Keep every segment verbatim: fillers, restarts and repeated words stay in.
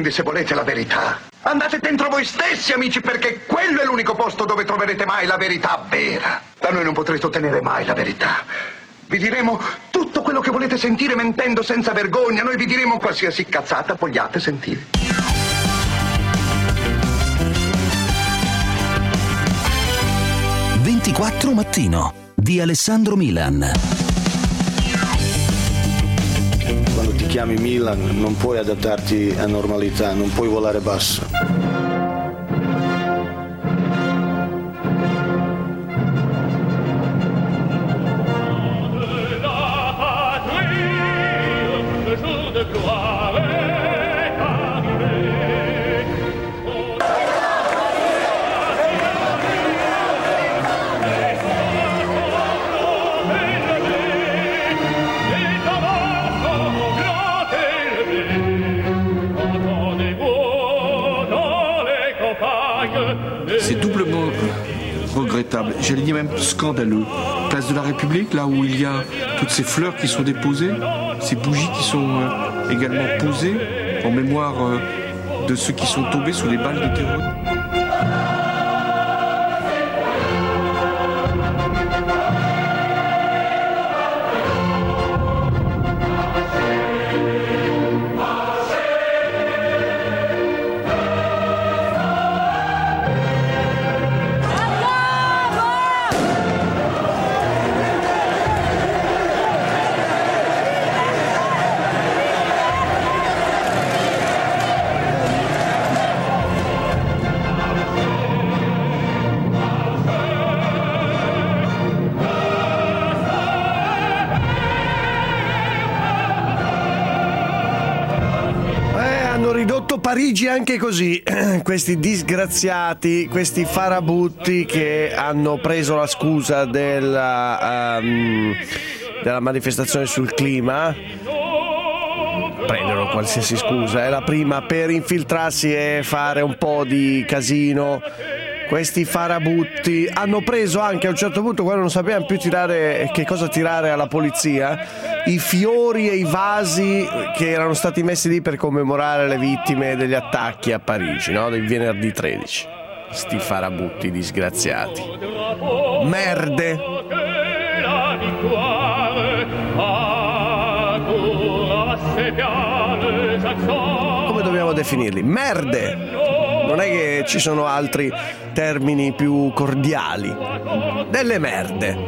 Quindi, se volete la verità, andate dentro voi stessi, amici, perché quello è l'unico posto dove troverete mai la verità vera. Da noi non potrete ottenere mai la verità. Vi diremo tutto quello che volete sentire mentendo senza vergogna. Noi vi diremo qualsiasi cazzata vogliate sentire. ventiquattro Mattino di Alessandro Milan. Quando ti chiami Milan non puoi adattarti a normalità, non puoi volare basso. C'est doublement regrettable, j'allais dire même scandaleux. Place de la République, là où il y a toutes ces fleurs qui sont déposées, ces bougies qui sont euh, également posées en mémoire euh, de ceux qui sont tombés sous les balles de terreur. Parigi anche così, questi disgraziati, questi farabutti che hanno preso la scusa della, um, della manifestazione sul clima, prendono qualsiasi scusa, è la prima per infiltrarsi e fare un po' di casino. Questi farabutti hanno preso anche a un certo punto, quando non sapevano più tirare, che cosa tirare alla polizia, i fiori e i vasi che erano stati messi lì per commemorare le vittime degli attacchi a Parigi, no? Del venerdì tredici. Sti farabutti disgraziati. Merde. Come dobbiamo definirli? Merde. Non è che ci sono altri termini più cordiali. Delle merde.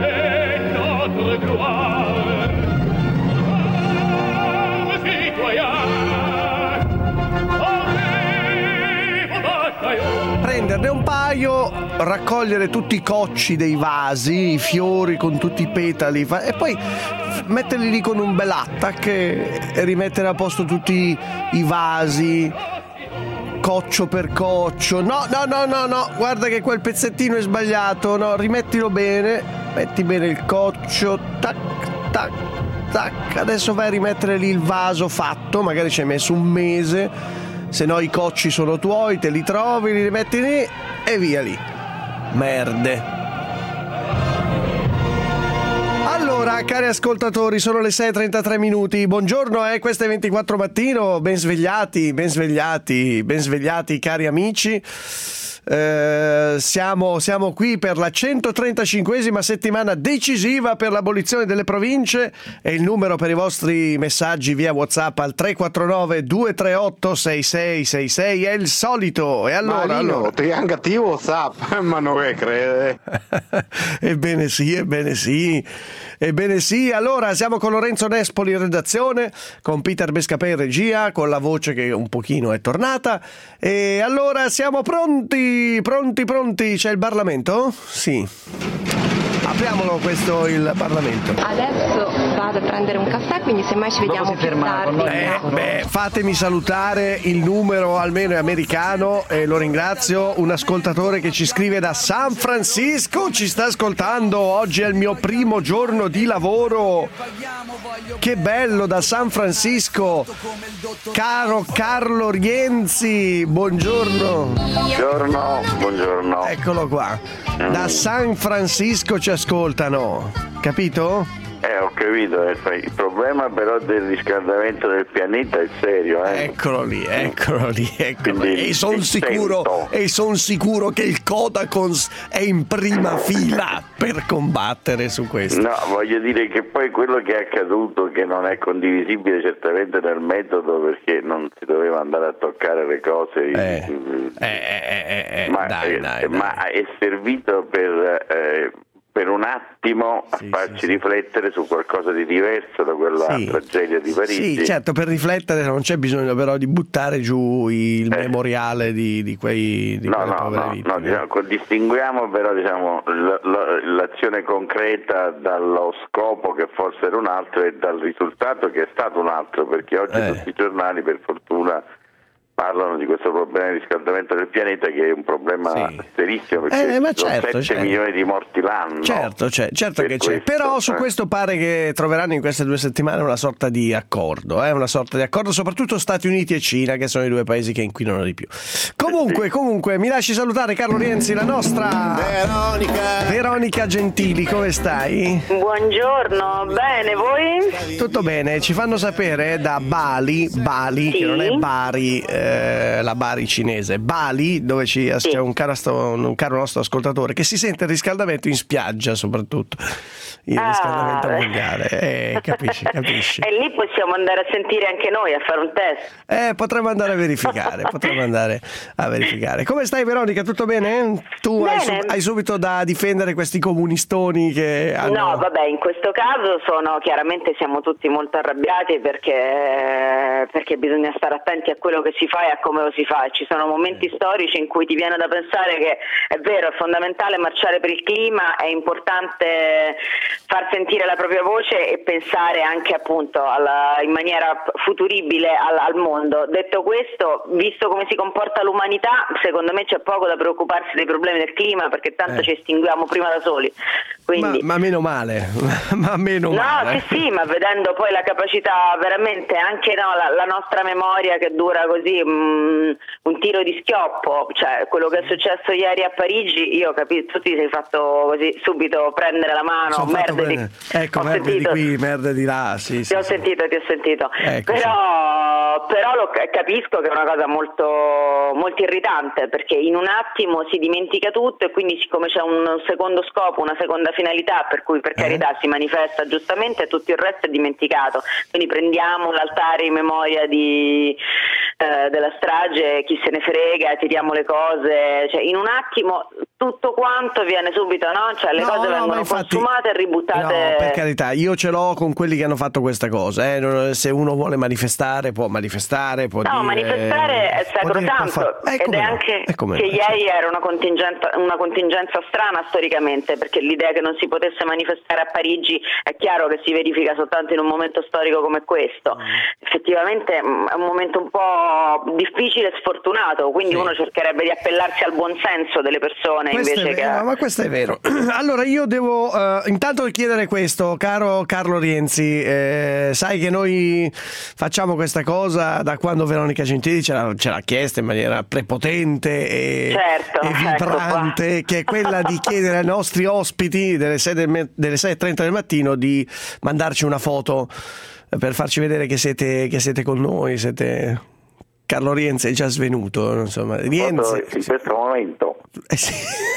Prenderne un paio, raccogliere tutti i cocci dei vasi, i fiori con tutti i petali e poi metterli lì con un bel attack e rimettere a posto tutti i vasi, coccio per coccio. No, no, no, no, no, guarda che quel pezzettino è sbagliato, no, rimettilo bene, metti bene il coccio, tac, tac, tac. Adesso vai a rimettere lì il vaso fatto, magari ci hai messo un mese, se no i cocci sono tuoi, te li trovi, li rimetti lì e via lì. Merde. Allora, cari ascoltatori, sono le sei e trentatré minuti. Buongiorno, eh, questo è ventiquattro Mattino. Ben svegliati, ben svegliati, ben svegliati, cari amici. Eh, siamo, siamo qui per la centotrentacinquesima settimana decisiva per l'abolizione delle province e il numero per i vostri messaggi via WhatsApp al tre quattro nove due tre otto sei sei sei sei è il solito. E allora, Marino, allora. ti angati WhatsApp, ma non è crede. Ebbene sì, ebbene sì. Ebbene sì, allora siamo con Lorenzo Nespoli in redazione, con Peter Bescapè in regia, con la voce che un pochino è tornata. E allora siamo pronti, pronti, pronti. C'è il Parlamento? Sì. Apriamolo questo, il Parlamento. Adesso vado a prendere un caffè, quindi semmai ci vediamo più tardi. Eh, beh, fatemi salutare il numero, almeno è americano, e lo ringrazio, un ascoltatore che ci scrive da San Francisco, ci sta ascoltando, oggi è il mio primo giorno di lavoro. Che bello, da San Francisco, caro Carlo Rienzi, buongiorno. Buongiorno, buongiorno. Eccolo qua, da San Francisco ci ascoltano, capito? Eh, ho capito, il problema però del riscaldamento del pianeta è serio, eh. Eccolo lì, eccolo lì, eccolo Quindi lì. E sono il sicuro, tempo. e son sicuro che il Codacons è in prima fila per combattere su questo. No, voglio dire che poi quello che è accaduto, che non è condivisibile certamente nel metodo, perché non si doveva andare a toccare le cose, Eh, eh, eh, eh, eh, ma, dai, eh, dai, ma dai. è servito per, eh, per un attimo a Sì, farci sì, sì. riflettere su qualcosa di diverso da quella Sì. tragedia di Parigi. Sì, certo, per riflettere non c'è bisogno però di buttare giù il Eh. memoriale di, di quei di No, quelle no, povere no, vittime. no, diciamo, distinguiamo però diciamo, l- l- l'azione concreta dallo scopo che forse era un altro e dal risultato che è stato un altro, perché oggi Eh. tutti i giornali per fortuna parlano di questo problema di riscaldamento del pianeta, che è un problema Sì. serissimo, perché Eh, ma ci sono certo, sette certo. milioni di morti l'anno. Certo, c'è, certo Per che c'è. questo, Però su eh. questo pare che troveranno in queste due settimane una sorta di accordo, eh? una sorta di accordo, soprattutto Stati Uniti e Cina, che sono i due paesi che inquinano di più. Comunque, comunque, mi lasci salutare Carlo Rienzi, la nostra Veronica! Veronica Gentili, come stai? Buongiorno, bene, voi? Tutto bene, ci fanno sapere da Bali, Bali, Sì. che non è Bari, eh, la Bari cinese, Bali, dove ci, Sì. c'è un caro, un caro nostro ascoltatore che si sente il riscaldamento in spiaggia, soprattutto il Ah, riscaldamento beh. mondiale, eh, capisci, capisci. E lì possiamo andare a sentire anche noi, a fare un test. Eh, potremmo andare a verificare, potremmo andare a verificare. Come stai Veronica, tutto bene? Tu hai, Bene. sub- hai subito da difendere questi comunistoni che hanno... No, vabbè, in questo caso sono chiaramente siamo tutti molto arrabbiati perché, perché bisogna stare attenti a quello che si fa e a come lo si fa. Ci sono momenti storici in cui ti viene da pensare che è vero, è fondamentale marciare per il clima, è importante far sentire la propria voce e pensare anche appunto alla, in maniera futuribile al, al mondo. Detto questo, visto come si comporta l'umanità, secondo me c'è poco da preoccuparsi dei problemi del clima, perché tanto Eh. ci estinguiamo prima da soli. Quindi... Ma, ma meno male, ma meno No, male. sì, sì, ma vedendo poi la capacità veramente, anche no, la, la nostra memoria che dura così mm, un tiro di schioppo, cioè quello che è successo ieri a Parigi, io capisco, tu ti sei fatto così subito prendere la mano, Sono fatto merda di... bene. Ecco, ho merda di sentito. qui, merda di là, sì, Ti sì, ho sì. sentito, ti ho sentito. Ecco, però però lo ca- capisco che è una cosa molto, molto irritante, perché in un attimo si dimentica tutto e quindi siccome c'è un secondo scopo, una seconda finalità, per cui per Eh. carità si manifesta giustamente, tutto il resto è dimenticato. Quindi prendiamo l'altare in memoria di, eh, della strage, chi se ne frega, tiriamo le cose, cioè in un attimo tutto quanto viene subito, no? Cioè le No, cose no, ma vengono infatti- consumate e ributtate. No, per carità, io ce l'ho con quelli che hanno fatto questa cosa. Eh. Non- Se uno vuole manifestare, può manifestare, può No, dire... manifestare è può dire, può sacrosanto fare- Eh, ed come è no, anche eh, come che no, ieri era una contingenza, una contingenza strana storicamente, perché l'idea che non si potesse manifestare a Parigi è chiaro che si verifica soltanto in un momento storico come questo. Mm. Effettivamente mh, è un momento un po' difficile e sfortunato, quindi Sì. uno cercherebbe di appellarsi al buonsenso delle persone Questo invece è che... vero, ma questo è vero. Allora io devo eh, intanto chiedere questo, caro Carlo Rienzi, eh, sai che noi facciamo questa cosa da quando Veronica Gentili ce l'ha, ce l'ha chiesta in maniera prepotente e, Certo, e vibrante, ecco qua. che è quella di chiedere ai nostri ospiti delle sei del me- delle sei e trenta del mattino di mandarci una foto per farci vedere che siete, che siete con noi, siete... Carlo Rienzi è già svenuto, insomma. Foto Rienzi... in questo momento. Eh sì.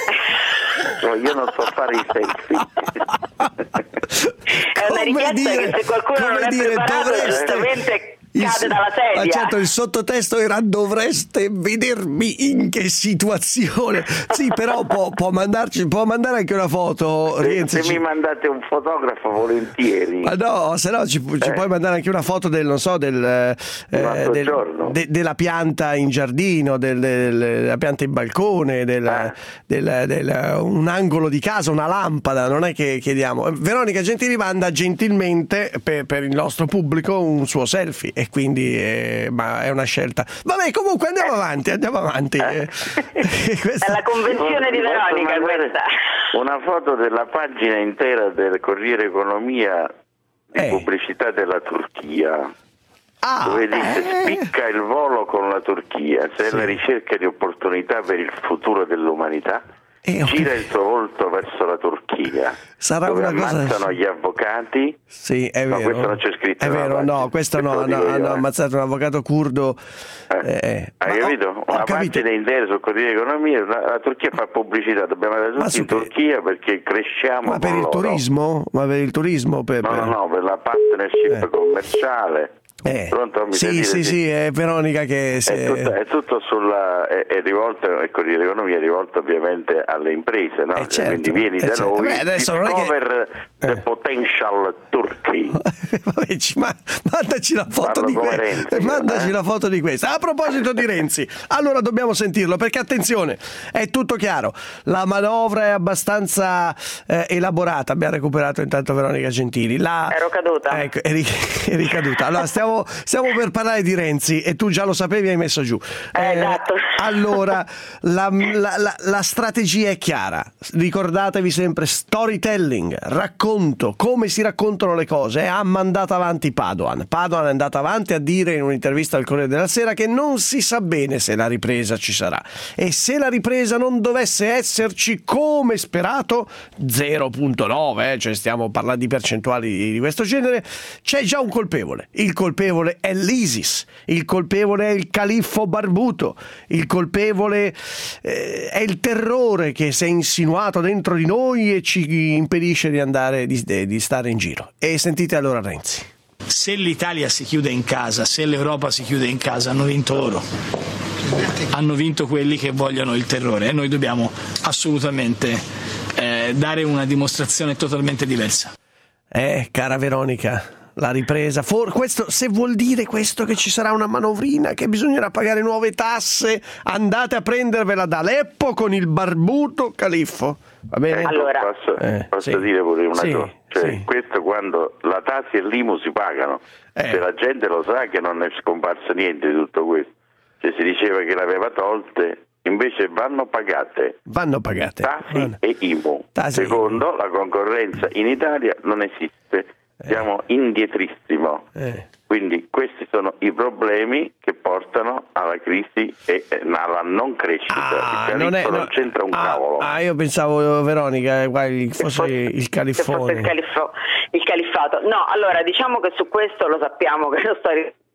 Cioè, io non so fare i selfie. È una richiesta che se qualcuno non come è dire, preparato, dovreste- giustamente il- cade dalla sedia. Ma certo, il sottotesto era dovreste vedermi in che situazione. Sì, però può, può mandarci, può mandare anche una foto. Se, Rienzi, se ci- mi mandate un fotografo volentieri. Ma no, se no ci, ci Eh. puoi mandare anche una foto del, non so, del, eh, altro del- giorno. de- della pianta in giardino, del- del- della pianta in balcone, del, Eh. del- del- un angolo di casa, una lampada, non è che chiediamo. Veronica Gentili manda gentilmente per, per il nostro pubblico un suo selfie e quindi eh, ma è una scelta. Vabbè, comunque andiamo avanti, andiamo avanti. Eh. Questa- È la convenzione di Ti posso Veronica mandare questa. una foto della pagina intera del Corriere Economia di Eh. pubblicità della Turchia. Ah, Dove dice eh. spicca il volo con la Turchia, se è Sì. la ricerca di opportunità per il futuro dell'umanità, Eh, ho gira capito. il suo volto verso la Turchia. Turchia. Sarà dove una cosa... ammazzano gli avvocati. Sì, è no, vero. questo non c'è scritto. È vero, no, questo no, hanno, hanno ammazzato un avvocato curdo. Eh. Eh, Hai capito? Ho, una ho pagina intera sul Corriere Economia, la, la Turchia fa pubblicità, dobbiamo andare tutti in Turchia perché cresciamo. Ma per con il loro. turismo? Ma per il turismo? Per, no, per... no, no, per la partnership eh. commerciale. Eh, Pronto? Mi sì, sì, sì, sì, è Veronica che... Si... È, tutto, è tutto sulla... è, è rivolto, il Corriere dell'Economia è rivolto ovviamente alle imprese, no? Eh, certo, Quindi vieni eh, da certo. noi, Beh, adesso non è discover che... the eh. potential Turkey. Vabbè, ci, ma, mandaci la foto Parlo di come questo. Renzi, Mandaci eh? la foto di questo. A proposito di Renzi, allora dobbiamo sentirlo perché attenzione, è tutto chiaro. La manovra è abbastanza eh, elaborata. Abbiamo recuperato intanto Veronica Gentili. La... Ero caduta. Ecco, è, ric- è ricaduta. Allora, stiamo, stiamo per parlare di Renzi e tu già lo sapevi, hai messo giù. Eh, Eh, esatto. Allora, la, la, la, la strategia è chiara. Ricordatevi sempre storytelling, racconto, come si raccontano le cose. Ha mandato avanti Padoan. Padoan è andato avanti a dire in un'intervista al Corriere della Sera che non si sa bene se la ripresa ci sarà. E se la ripresa non dovesse esserci come sperato, zero virgola nove, eh, cioè stiamo parlando di percentuali di questo genere, c'è già un colpevole. Il colpevole è l'ISIS, il colpevole è il califfo barbuto, il colpevole eh, è il terrore che si è insinuato dentro di noi e ci impedisce di andare, di, di stare in giro. E sentite allora Renzi. Se l'Italia si chiude in casa, se l'Europa si chiude in casa, hanno vinto loro. Hanno vinto quelli che vogliono il terrore e noi dobbiamo assolutamente eh, dare una dimostrazione totalmente diversa. Eh, cara Veronica, la ripresa, For, questo, se vuol dire questo che ci sarà una manovrina, che bisognerà pagare nuove tasse, andate a prendervela da Aleppo con il barbuto califfo, va bene? Allora, posso, eh, posso sì. dire pure una sì, cosa, cioè, sì. questo quando la tassi e l'I M U si pagano, eh. se la gente lo sa che non è scomparso niente di tutto questo, cioè si diceva che l'aveva tolte, invece vanno pagate, vanno pagate tassi vanno. e I M U. Tassi Secondo, la concorrenza in Italia non esiste, siamo eh. indietrissimo. Eh. Quindi questi sono i problemi che portano alla crisi e alla non crescita. Ah, il non, è, non no, c'entra un ah, cavolo. Ah, io pensavo, Veronica, fosse, fosse il califfone. Fosse il, califfo, il califfato. No, allora diciamo che su questo lo sappiamo che lo sto...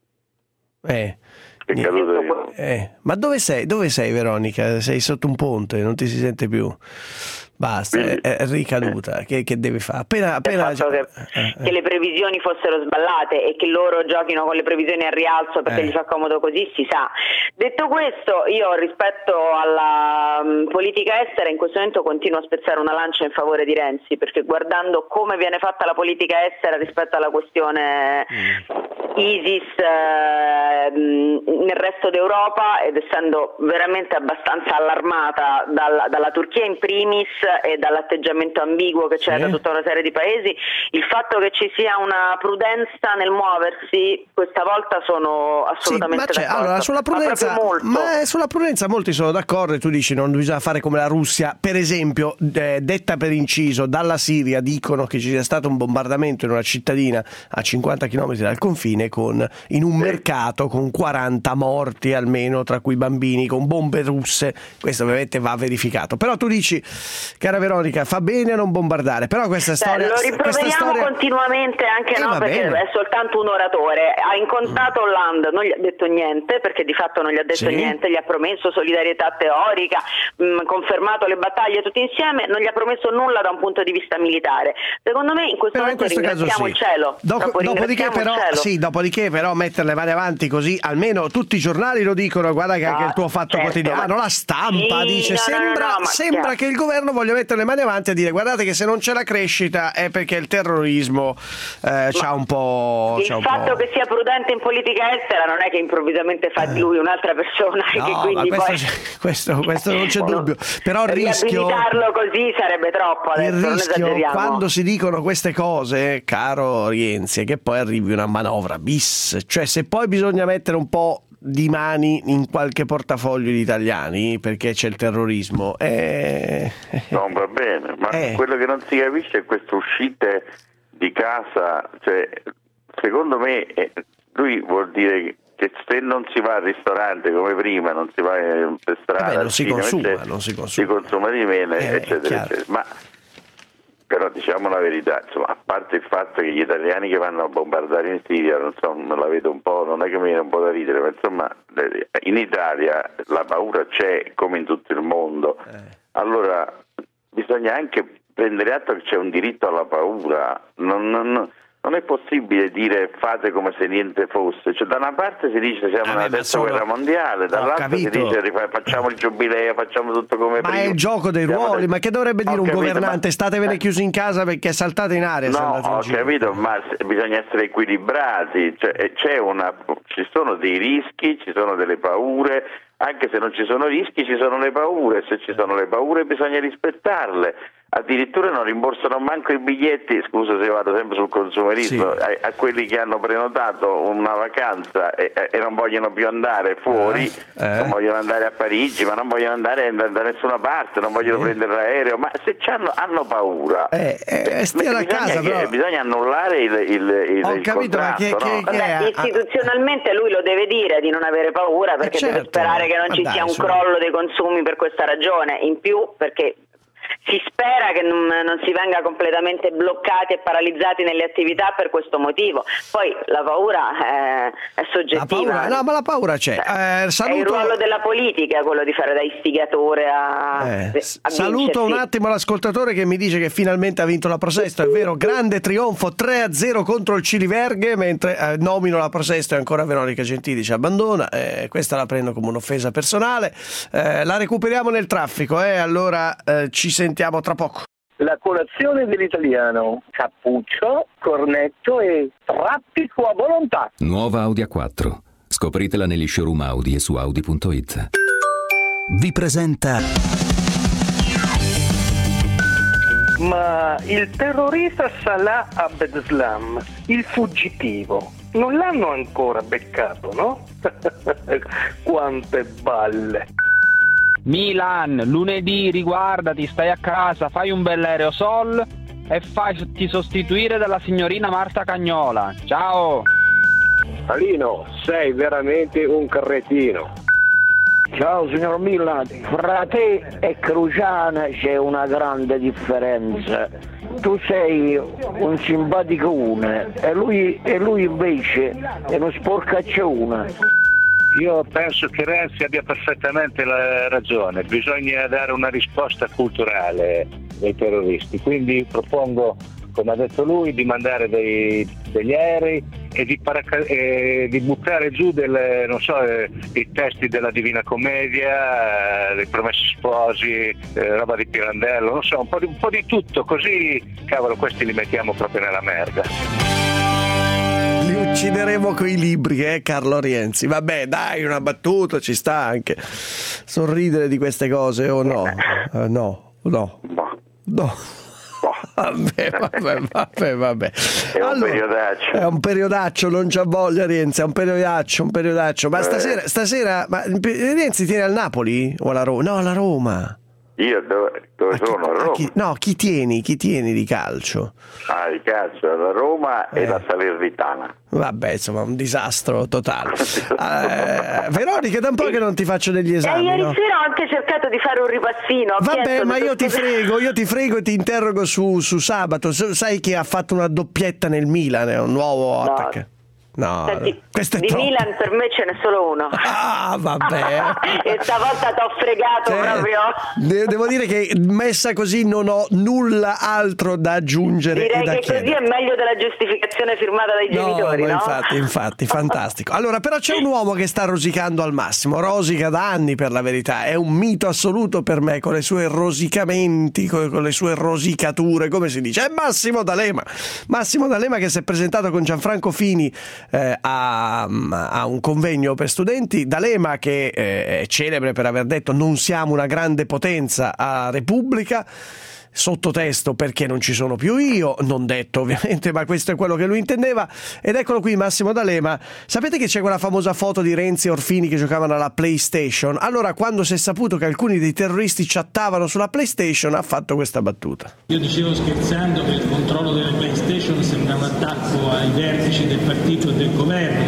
Eh. È caduto eh. Ma dove sei? Dove sei, Veronica? Sei sotto un ponte, non ti si sente più. Basta, è, è ricaduta. Che, che deve fare? Appena, appena... Il fatto che, eh, che le previsioni fossero sballate e che loro giochino con le previsioni a rialzo perché eh. gli fa comodo così, si sa. Detto questo, io rispetto alla um, politica estera in questo momento continuo a spezzare una lancia in favore di Renzi, perché guardando come viene fatta la politica estera rispetto alla questione mm. ISIS eh, nel resto d'Europa, ed essendo veramente abbastanza allarmata dalla, dalla Turchia in primis e dall'atteggiamento ambiguo che c'è eh. da tutta una serie di paesi, il fatto che ci sia una prudenza nel muoversi questa volta sono assolutamente sì, ma d'accordo. Allora, sulla prudenza, ma, ma sulla prudenza molti sono d'accordo, e tu dici non bisogna fare come la Russia, per esempio, eh, detta per inciso, dalla Siria dicono che ci sia stato un bombardamento in una cittadina a cinquanta chilometri dal confine, con in un mercato con quaranta morti almeno, tra cui bambini, con bombe russe. Questo ovviamente va verificato, però tu dici, cara Veronica, fa bene a non bombardare, però questa storia... Beh, lo rimproveriamo storia... continuamente anche eh, no, perché bene. è soltanto un oratore. Ha incontrato mm. Hollande, non gli ha detto niente, perché di fatto non gli ha detto sì. niente, gli ha promesso solidarietà teorica, mh, confermato le battaglie tutti insieme, non gli ha promesso nulla da un punto di vista militare. Secondo me in questo però momento in questo ringraziamo caso sì. il cielo. Dopo, dopodiché, però, il cielo. sì, dopodiché però mettere le mani avanti così, almeno tutti i giornali lo dicono, guarda che anche no, il tuo fatto certo, quotidiano, la stampa sì, dice, no, sembra, no, no, sembra che il governo voglia mettere le mani avanti a dire guardate che se non c'è la crescita è perché il terrorismo eh, c'ha un po'... Il c'ha un fatto po'... che sia prudente in politica estera non è che improvvisamente fa di lui un'altra persona, no, che quindi ma questo, poi... questo, questo non c'è dubbio, però il rischio... riabilitarlo così sarebbe troppo adesso, il non rischio esageriamo. Quando si dicono queste cose, caro Renzi, è che poi arrivi una manovra bis, cioè se poi bisogna mettere un po' di mani in qualche portafoglio di italiani perché c'è il terrorismo, eh... non va bene, ma eh. quello che non si capisce è queste uscite di casa, cioè secondo me eh, lui vuol dire che se non si va al ristorante come prima, non si va per strada, Vabbè, non, si cinema, consuma, eccetera, non si consuma, si consuma di meno, eh, eccetera, eccetera. Ma Però diciamo la verità, insomma, a parte il fatto che gli italiani che vanno a bombardare in Siria, non so, me la vedo un po', non è che mi viene un po' da ridere, ma insomma in Italia la paura c'è come in tutto il mondo. Allora bisogna anche prendere atto che c'è un diritto alla paura. Non, non, non è possibile dire fate come se niente fosse. Cioè, da una parte si dice siamo nella terza sono... guerra mondiale, dall'altra si dice facciamo il giubileo, facciamo tutto come ma prima. Ma è il gioco dei siamo ruoli, le... ma che dovrebbe dire ho un capito, governante? Ma... Statevene chiusi in casa perché saltate in aria. No, ho capito, ma bisogna essere equilibrati. Cioè, c'è una, ci sono dei rischi, ci sono delle paure. Anche se non ci sono rischi ci sono le paure, se ci sono le paure bisogna rispettarle. Addirittura non rimborsano manco i biglietti, scusa se vado sempre sul consumerismo, sì. a, a quelli che hanno prenotato una vacanza e, e non vogliono più andare fuori, eh, eh. non vogliono andare a Parigi, ma non vogliono andare da, da nessuna parte, non vogliono eh. prendere l'aereo, ma se hanno, hanno paura eh, eh, stia alla casa, che, però... bisogna annullare il, il, il, Ho il capito, contratto. Ma che, che, no? che Vabbè, istituzionalmente lui lo deve dire di non avere paura perché eh certo. deve sperare che non ma ci dai, sia un sono... crollo dei consumi per questa ragione, in più perché si spera che non, non si venga completamente bloccati e paralizzati nelle attività per questo motivo. Poi la paura è, è soggettiva. La paura, no, ma la paura c'è. Eh, saluto... È il ruolo della politica quello di fare da istigatore a, eh, a saluto un attimo l'ascoltatore che mi dice che finalmente ha vinto la Prosesto. È vero, grande trionfo tre a zero contro il Ciliverghe, mentre eh, nomino la Prosesto e ancora Veronica Gentili ci abbandona. Eh, questa la prendo come un'offesa personale. Eh, la recuperiamo nel traffico, eh, allora eh, ci sentiamo tra poco. La colazione dell'italiano: cappuccio, cornetto e traffico a volontà. Nuova Audi A quattro. Scopritela negli showroom Audi e su Audi punto it. Vi presenta Ma il terrorista Salah Abdeslam, il fuggitivo, non l'hanno ancora beccato, no? Quante balle. Milan, lunedì riguardati, stai a casa, fai un bel aerosol e fatti sostituire dalla signorina Marta Cagnola. Ciao! Alino, sei veramente un cretino. Ciao signor Milan, fra te e Cruciana c'è una grande differenza. Tu sei un simpatico une e lui, e lui invece è uno sporcaccione. Io penso che Renzi abbia perfettamente la ragione, bisogna dare una risposta culturale ai terroristi, quindi propongo, come ha detto lui, di mandare dei, degli aerei e di, paraca- e di buttare giù delle, non so, eh, i testi della Divina Commedia, eh, dei Promessi Sposi, eh, roba di Pirandello, non so, un po' di, un po' di tutto, così cavolo questi li mettiamo proprio nella merda. Li uccideremo coi libri, eh, Carlo Rienzi. Vabbè, dai, una battuta, ci sta anche sorridere di queste cose, o no? Uh, no, no, no. Vabbè, vabbè, vabbè, vabbè. È un allora, periodaccio. È un periodaccio, non c'ha voglia Rienzi, è un periodaccio, un periodaccio. Ma stasera, stasera, ma Rienzi tiene al Napoli o alla Roma? No, alla Roma. Io dove, dove chi, sono? A Roma. Chi, no, chi tieni? Chi tieni di calcio? Ah, di calcio, la Roma eh. e la Salernitana. Vabbè, insomma, un disastro totale. eh, Veronica, da un po' che non ti faccio degli esami. E ieri no? sera ho anche cercato di fare un ripassino. Vabbè, ma io ti frego, io ti frego e ti interrogo su, su sabato. Sai che ha fatto una doppietta nel Milan, è un nuovo no. attacco. No, Senti, questo è di troppo. Milan per me ce n'è solo uno. Ah, vabbè. E stavolta t'ho fregato cioè, proprio. De- devo dire che messa così non ho nulla altro da aggiungere. Direi e da che chiedere. così è meglio della giustificazione firmata dai no, genitori, no? Infatti, infatti, fantastico. Allora, però c'è un uomo che sta rosicando al massimo, rosica da anni per la verità, è un mito assoluto per me, con le sue rosicamenti, con, con le sue rosicature, come si dice, è Massimo D'Alema. Massimo D'Alema che si è presentato con Gianfranco Fini eh, a a un convegno per studenti. D'Alema che eh, è celebre per aver detto non siamo una grande potenza a Repubblica, sottotesto perché non ci sono più io, non detto ovviamente, ma questo è quello che lui intendeva. Ed eccolo qui Massimo D'Alema. Sapete che c'è quella famosa foto di Renzi e Orfini che giocavano alla PlayStation? Allora, quando si è saputo che alcuni dei terroristi chattavano sulla PlayStation, ha fatto questa battuta. Io dicevo scherzando che il controllo delle PlayStation sembra un attacco ai vertici del partito e del governo.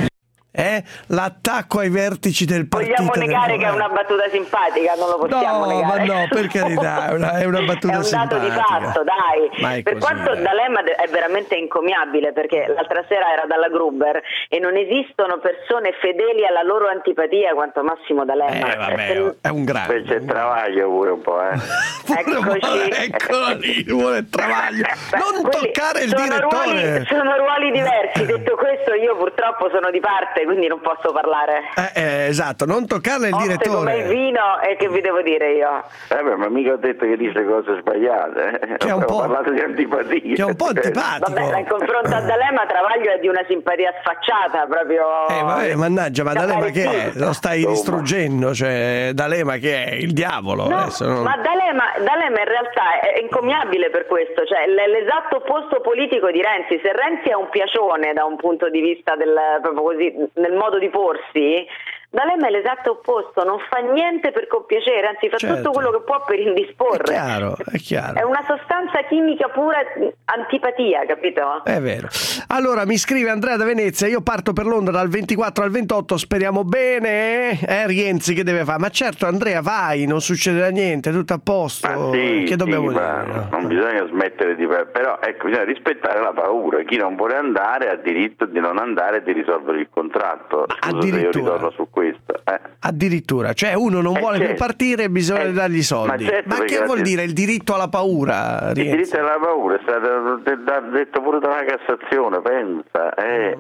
Eh? L'attacco ai vertici del partito. Vogliamo negare che è una battuta simpatica, non lo possiamo no, negare. Ma no, per carità, è una, è una battuta è un dato simpatica. di fatto, dai. Per così, quanto eh. D'Alema è veramente incomiabile, perché l'altra sera era dalla Gruber e non esistono persone fedeli alla loro antipatia quanto Massimo D'Alema. Eh, vabbè, è un grande. C'è Travaglio pure un po', eh. Eccoci. Eccolo lì, vuole Travaglio. Non toccare il sono direttore. Ruoli, sono ruoli diversi. Detto questo, io purtroppo sono di parte, quindi non posso parlare. Eh, eh, esatto, non toccarle il Oste direttore. come il vino, e che vi devo dire io? Eh beh, ma mica ho detto che dice cose sbagliate. Eh. Che è un ho po', parlato di antipatia. che è un po' antipatico. Vabbè, in confronto a D'Alema, Travaglio è di una simpatia sfacciata, proprio. Eh, vabbè, mannaggia, ma D'Alema che è? Lo stai Insomma. distruggendo, cioè D'Alema che è? Il diavolo. No, adesso non... ma D'Alema, D'Alema in realtà è incomiabile per questo, cioè l- l'esatto opposto politico di Renzi. Se Renzi è un piacione da un punto di vista del, proprio così, nel modo di porsi, D'Alema è l'esatto opposto, non fa niente per compiacere, anzi fa Certo. tutto quello che può per indisporre. È chiaro, è chiaro. È una sostanza chimica pura, antipatia, capito? È vero. Allora mi scrive Andrea da Venezia, io parto per Londra dal ventiquattro al ventotto, speriamo bene, eh? Rienzi che deve fare? Ma certo Andrea, vai, non succederà niente, tutto a posto. Ma sì, che dobbiamo sì, dire? ma non bisogna smettere di... Però ecco, bisogna rispettare la paura. Chi non vuole andare ha diritto di non andare e di risolvere il contratto. Scusa se io ritorno su questo. Eh. Addirittura, cioè uno non Eh, vuole certo. più partire e bisogna Eh, dargli i soldi. ma certo, Ma perché che la vuol gente- dire il diritto alla paura? Il Rienzi? diritto alla paura è stato de- da- detto pure dalla Cassazione, pensa. Eh.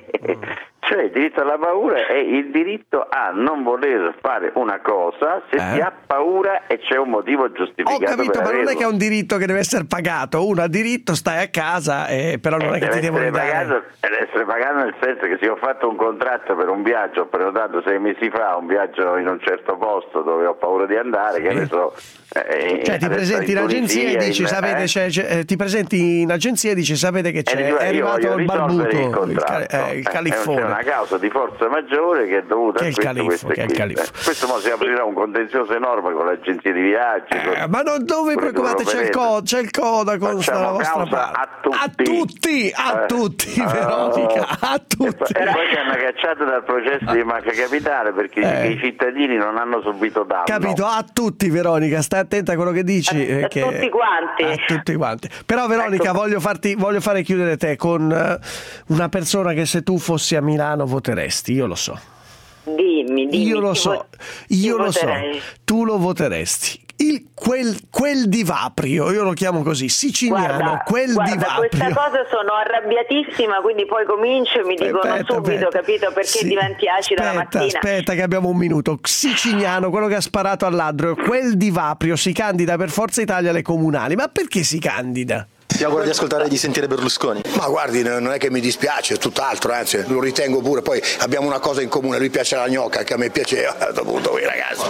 Cioè il diritto alla paura è il diritto a non voler fare una cosa se Eh. si ha paura e c'è un motivo giustificato. Ho capito, per ma non è averlo. che è un diritto che deve essere pagato. Uno ha diritto, stai a casa, eh, però non è che deve ti devono essere dare. pagato, deve essere pagato nel senso che se ho fatto un contratto per un viaggio, ho prenotato sei mesi fa un viaggio in un certo posto dove ho paura di andare, che ne so. Eh, Cioè ti adesso presenti in agenzia e Tunisia, dici in- sapete eh? c'è, c'è- eh, ti presenti in agenzia e dici sapete che c'è, Eh, dico, è io arrivato voglio il risolvere barbuto, il il, contratto. ca- eh, il Eh, califfone. c'è una causa di forza maggiore che è dovuta Che è a il questo, califfo, questo che è e il questo. califfo. Eh, questo mo si aprirà un contenzioso enorme con l'agenzia di viaggi. con- Eh, ma non dove con il preoccupate, c'è il, Europeo. co- c'è il coda con sta Facciamo la vostra causa parte. a tutti. A tutti, a Eh. tutti, Ah. Veronica, a E tutti. poi, e poi ci hanno cacciato dal processo di Banca Capitale perché Eh. i cittadini non hanno subito danno. Capito? A tutti, Veronica, stai attenta a quello che dici. eh, A che- tutti quanti. A tutti quanti. Però, Veronica, Ecco. voglio, farti, voglio fare chiudere te con eh, una persona che se tu fossi a Milano voteresti, io lo so. Dimmi, dimmi. Io lo chi so, vo- io chi lo so, voterei? tu lo voteresti. Il, quel, quel divaprio, io lo chiamo così, siciliano, Guarda, quel guarda, divaprio. questa cosa sono arrabbiatissima, quindi poi comincio e mi dicono Aspetta, subito, aspetta. capito, perché Sì. diventi acida la Aspetta, mattina. aspetta che abbiamo un minuto. Siciliano, quello che ha sparato al ladro, quel divaprio si candida per Forza Italia alle comunali. Ma perché si candida? Ti auguro di ascoltare e di sentire Berlusconi. Ma guardi, non è che mi dispiace, è tutt'altro, anzi lo ritengo pure. Poi abbiamo una cosa in comune, a lui piace la gnocca, che a me piaceva, a questo punto qui ragazzi.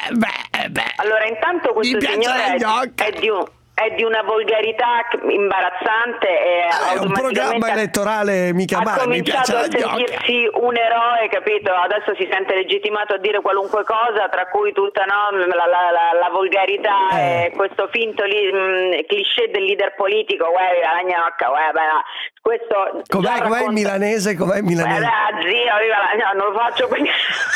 Allora, intanto questo Mi piace signore la è, gnocca. è di un- è di una volgarità imbarazzante e È un programma elettorale mica ha male, mi piace cominciato la a gnocca. sentirsi un eroe, capito? Adesso si sente legittimato a dire qualunque cosa, tra cui tutta no, la, la- la- la volgarità Eh. e questo finto li, mh, cliché del leader politico, uè, la gnocca, uè, beh, no. Questo Com'è, già com'è il racconta- milanese? Com'è il Eh, milanese? beh, zio, viva la... no, non lo faccio perché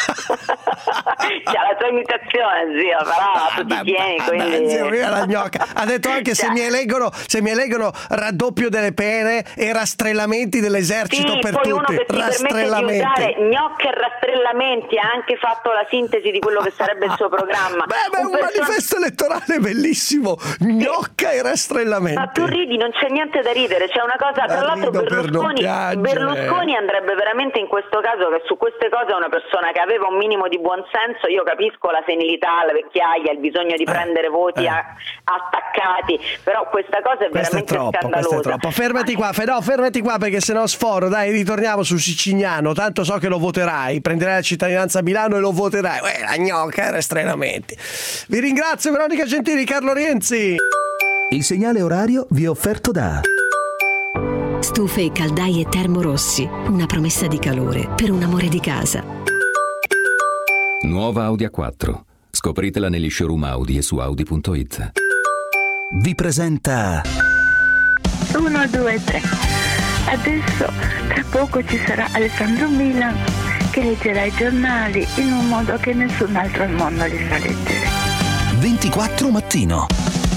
c'è la tua imitazione, zio, però tu ti tieni, Vabbè, quindi zio, viva la gnocca. Ha detto anche se Cioè, mi eleggono, se mi eleggono raddoppio delle pene e rastrellamenti dell'esercito sì, per poi uno tutti. che si permette di Rastrellamenti. usare gnocche e rastrellamenti ha anche fatto la sintesi di quello che sarebbe il suo programma. Beh, ma è un person- manifesto elettorale bellissimo. Gnocca e rastrellamenti. Ma tu ridi, non c'è niente da ridere, c'è una cosa, tra Ma l'altro rido per non Berlusconi, piangere. Berlusconi andrebbe veramente in questo caso, che su queste cose è una persona che aveva un minimo di buonsenso. Io capisco la senilità, la vecchiaia, il bisogno di prendere voti eh. a- attaccati, però questa cosa è Questo è veramente troppo, questo è scandalosa. troppo. Fermati qua, fe- no, fermati qua perché sennò sforo. Dai, ritorniamo su Siciliano. Tanto so che lo voterai. Prenderai la cittadinanza a Milano e lo voterai. Eh, la gnocca e rastrellamenti. Vi ringrazio, Veronica Gentili, Carlo Rienzi. Il segnale orario vi è offerto da Stufe e caldaie Termorossi, una promessa di calore per un amore di casa. Nuova Audi A quattro. Scopritela negli showroom Audi e su Audi punto it. Vi presenta uno, due, tre. Adesso tra poco ci sarà Alessandro Milan che leggerà i giornali in un modo che nessun altro al mondo li sa leggere. ventiquattro Mattino.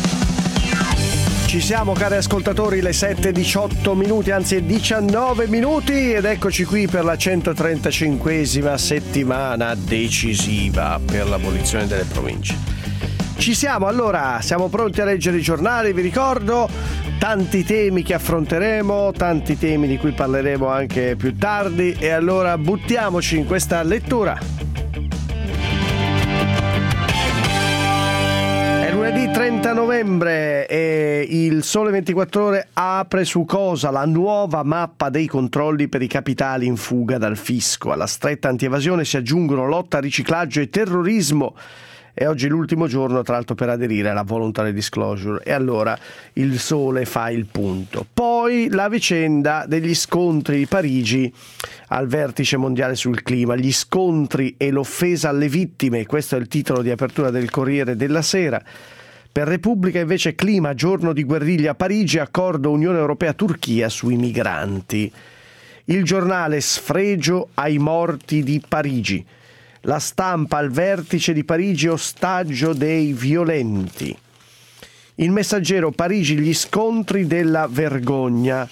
Ci siamo, cari ascoltatori, le sette e diciotto minuti, anzi diciannove minuti, ed eccoci qui per la centotrentacinquesima settimana decisiva per l'abolizione delle province. Ci siamo, allora, siamo pronti a leggere i giornali, vi ricordo, tanti temi che affronteremo, tanti temi di cui parleremo anche più tardi, e allora buttiamoci in questa lettura. È lunedì trenta novembre e il Sole ventiquattro Ore apre su cosa? La nuova mappa dei controlli per i capitali in fuga dal fisco. Alla stretta antievasione si aggiungono lotta, riciclaggio e terrorismo. E oggi è l'ultimo giorno, tra l'altro, per aderire alla voluntary disclosure. E allora il Sole fa il punto. Poi la vicenda degli scontri di Parigi al vertice mondiale sul clima. Gli scontri e l'offesa alle vittime. Questo è il titolo di apertura del Corriere della Sera. Per Repubblica invece clima, giorno di guerriglia a Parigi, accordo Unione Europea-Turchia sui migranti. Il Giornale, sfregio ai morti di Parigi. La Stampa, al vertice di Parigi, ostaggio dei violenti. Il Messaggero, Parigi, gli scontri della vergogna.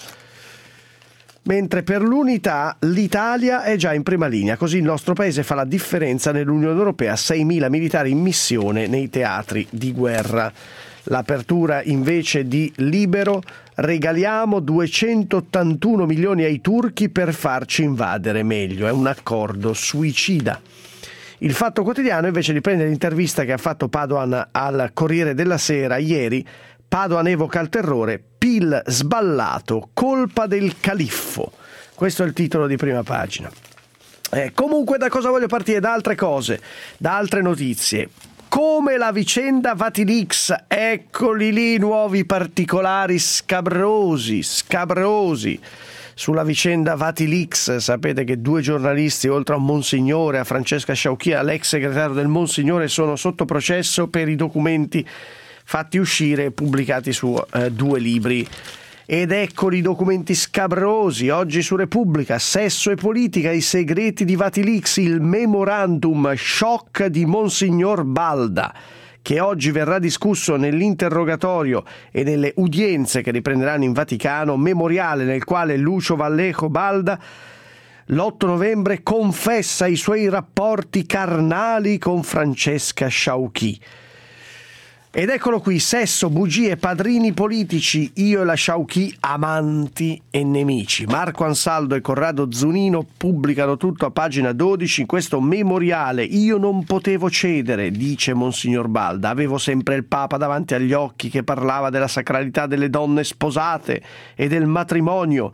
Mentre per l'Unità l'Italia è già in prima linea, così il nostro paese fa la differenza nell'Unione Europea, seimila militari in missione nei teatri di guerra. L'apertura invece di Libero, regaliamo duecentottantuno milioni ai turchi per farci invadere meglio, è un accordo suicida. Il Fatto Quotidiano invece riprende l'intervista che ha fatto Padoan al Corriere della Sera ieri. Padoan evoca il terrore, P I L sballato, colpa del califfo. Questo è il titolo di prima pagina. Eh, comunque da cosa voglio partire? Da altre cose, da altre notizie. Come la vicenda Vatilix, eccoli lì nuovi particolari scabrosi, scabrosi. Sulla vicenda Vatilix sapete che due giornalisti, oltre a un monsignore, a Francesca Sciauchi, all'ex segretario del monsignore, sono sotto processo per i documenti fatti uscire e pubblicati su eh, due libri. Ed eccoli i documenti scabrosi, oggi su Repubblica, sesso e politica, i segreti di Vatilix, il memorandum shock di Monsignor Balda, che oggi verrà discusso nell'interrogatorio e nelle udienze che riprenderanno in Vaticano, memoriale nel quale Lucio Vallejo Balda l'otto novembre confessa i suoi rapporti carnali con Francesca Sciauchi. Ed eccolo qui, sesso, bugie, padrini politici, io e la Sciauchi, amanti e nemici. Marco Ansaldo e Corrado Zunino pubblicano tutto a pagina dodici in questo memoriale. Io non potevo cedere, dice Monsignor Balda, avevo sempre il Papa davanti agli occhi che parlava della sacralità delle donne sposate e del matrimonio.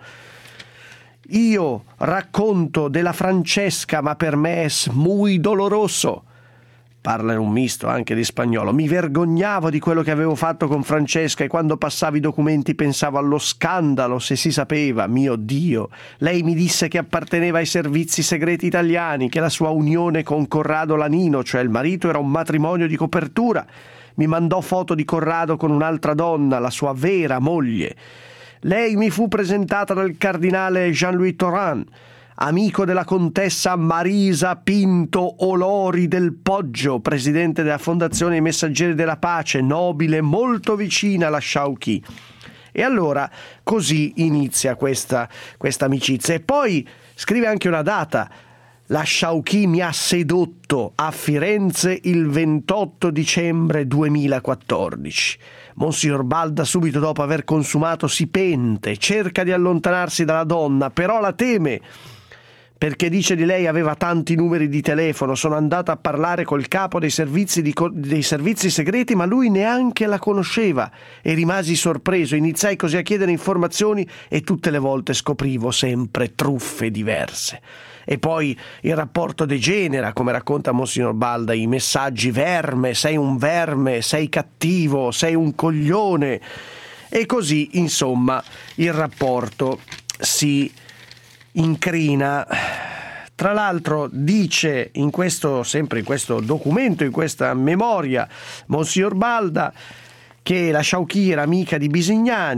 Io racconto della Francesca, ma per me è muy doloroso. Parla in un misto anche di spagnolo. Mi vergognavo di quello che avevo fatto con Francesca e quando passavo i documenti pensavo allo scandalo, se si sapeva, mio Dio. Lei mi disse che apparteneva ai servizi segreti italiani, che la sua unione con Corrado Lanino, cioè il marito, era un matrimonio di copertura. Mi mandò foto di Corrado con un'altra donna, la sua vera moglie. Lei mi fu presentata dal cardinale Jean-Louis Thoran, amico della contessa Marisa Pinto Olori del Poggio, presidente della Fondazione I Messaggeri della Pace, nobile molto vicina alla Sciauchi. E allora così inizia questa, questa amicizia. E poi scrive anche una data. La Sciauchi mi ha sedotto a Firenze il ventotto dicembre duemilaquattordici. Monsignor Balda, subito dopo aver consumato, si pente, cerca di allontanarsi dalla donna, però la teme, perché dice di lei aveva tanti numeri di telefono. Sono andato a parlare col capo dei servizi, di, dei servizi segreti, ma lui neanche la conosceva e rimasi sorpreso. Iniziai così a chiedere informazioni e tutte le volte scoprivo sempre truffe diverse. E poi il rapporto degenera, come racconta Monsignor Balda, i messaggi: verme, sei un verme, sei cattivo, sei un coglione. E così, insomma, il rapporto si incrina. Tra l'altro dice in questo, sempre in questo documento, in questa memoria, Monsignor Balda, che la Sciauchi era amica di Bisignani,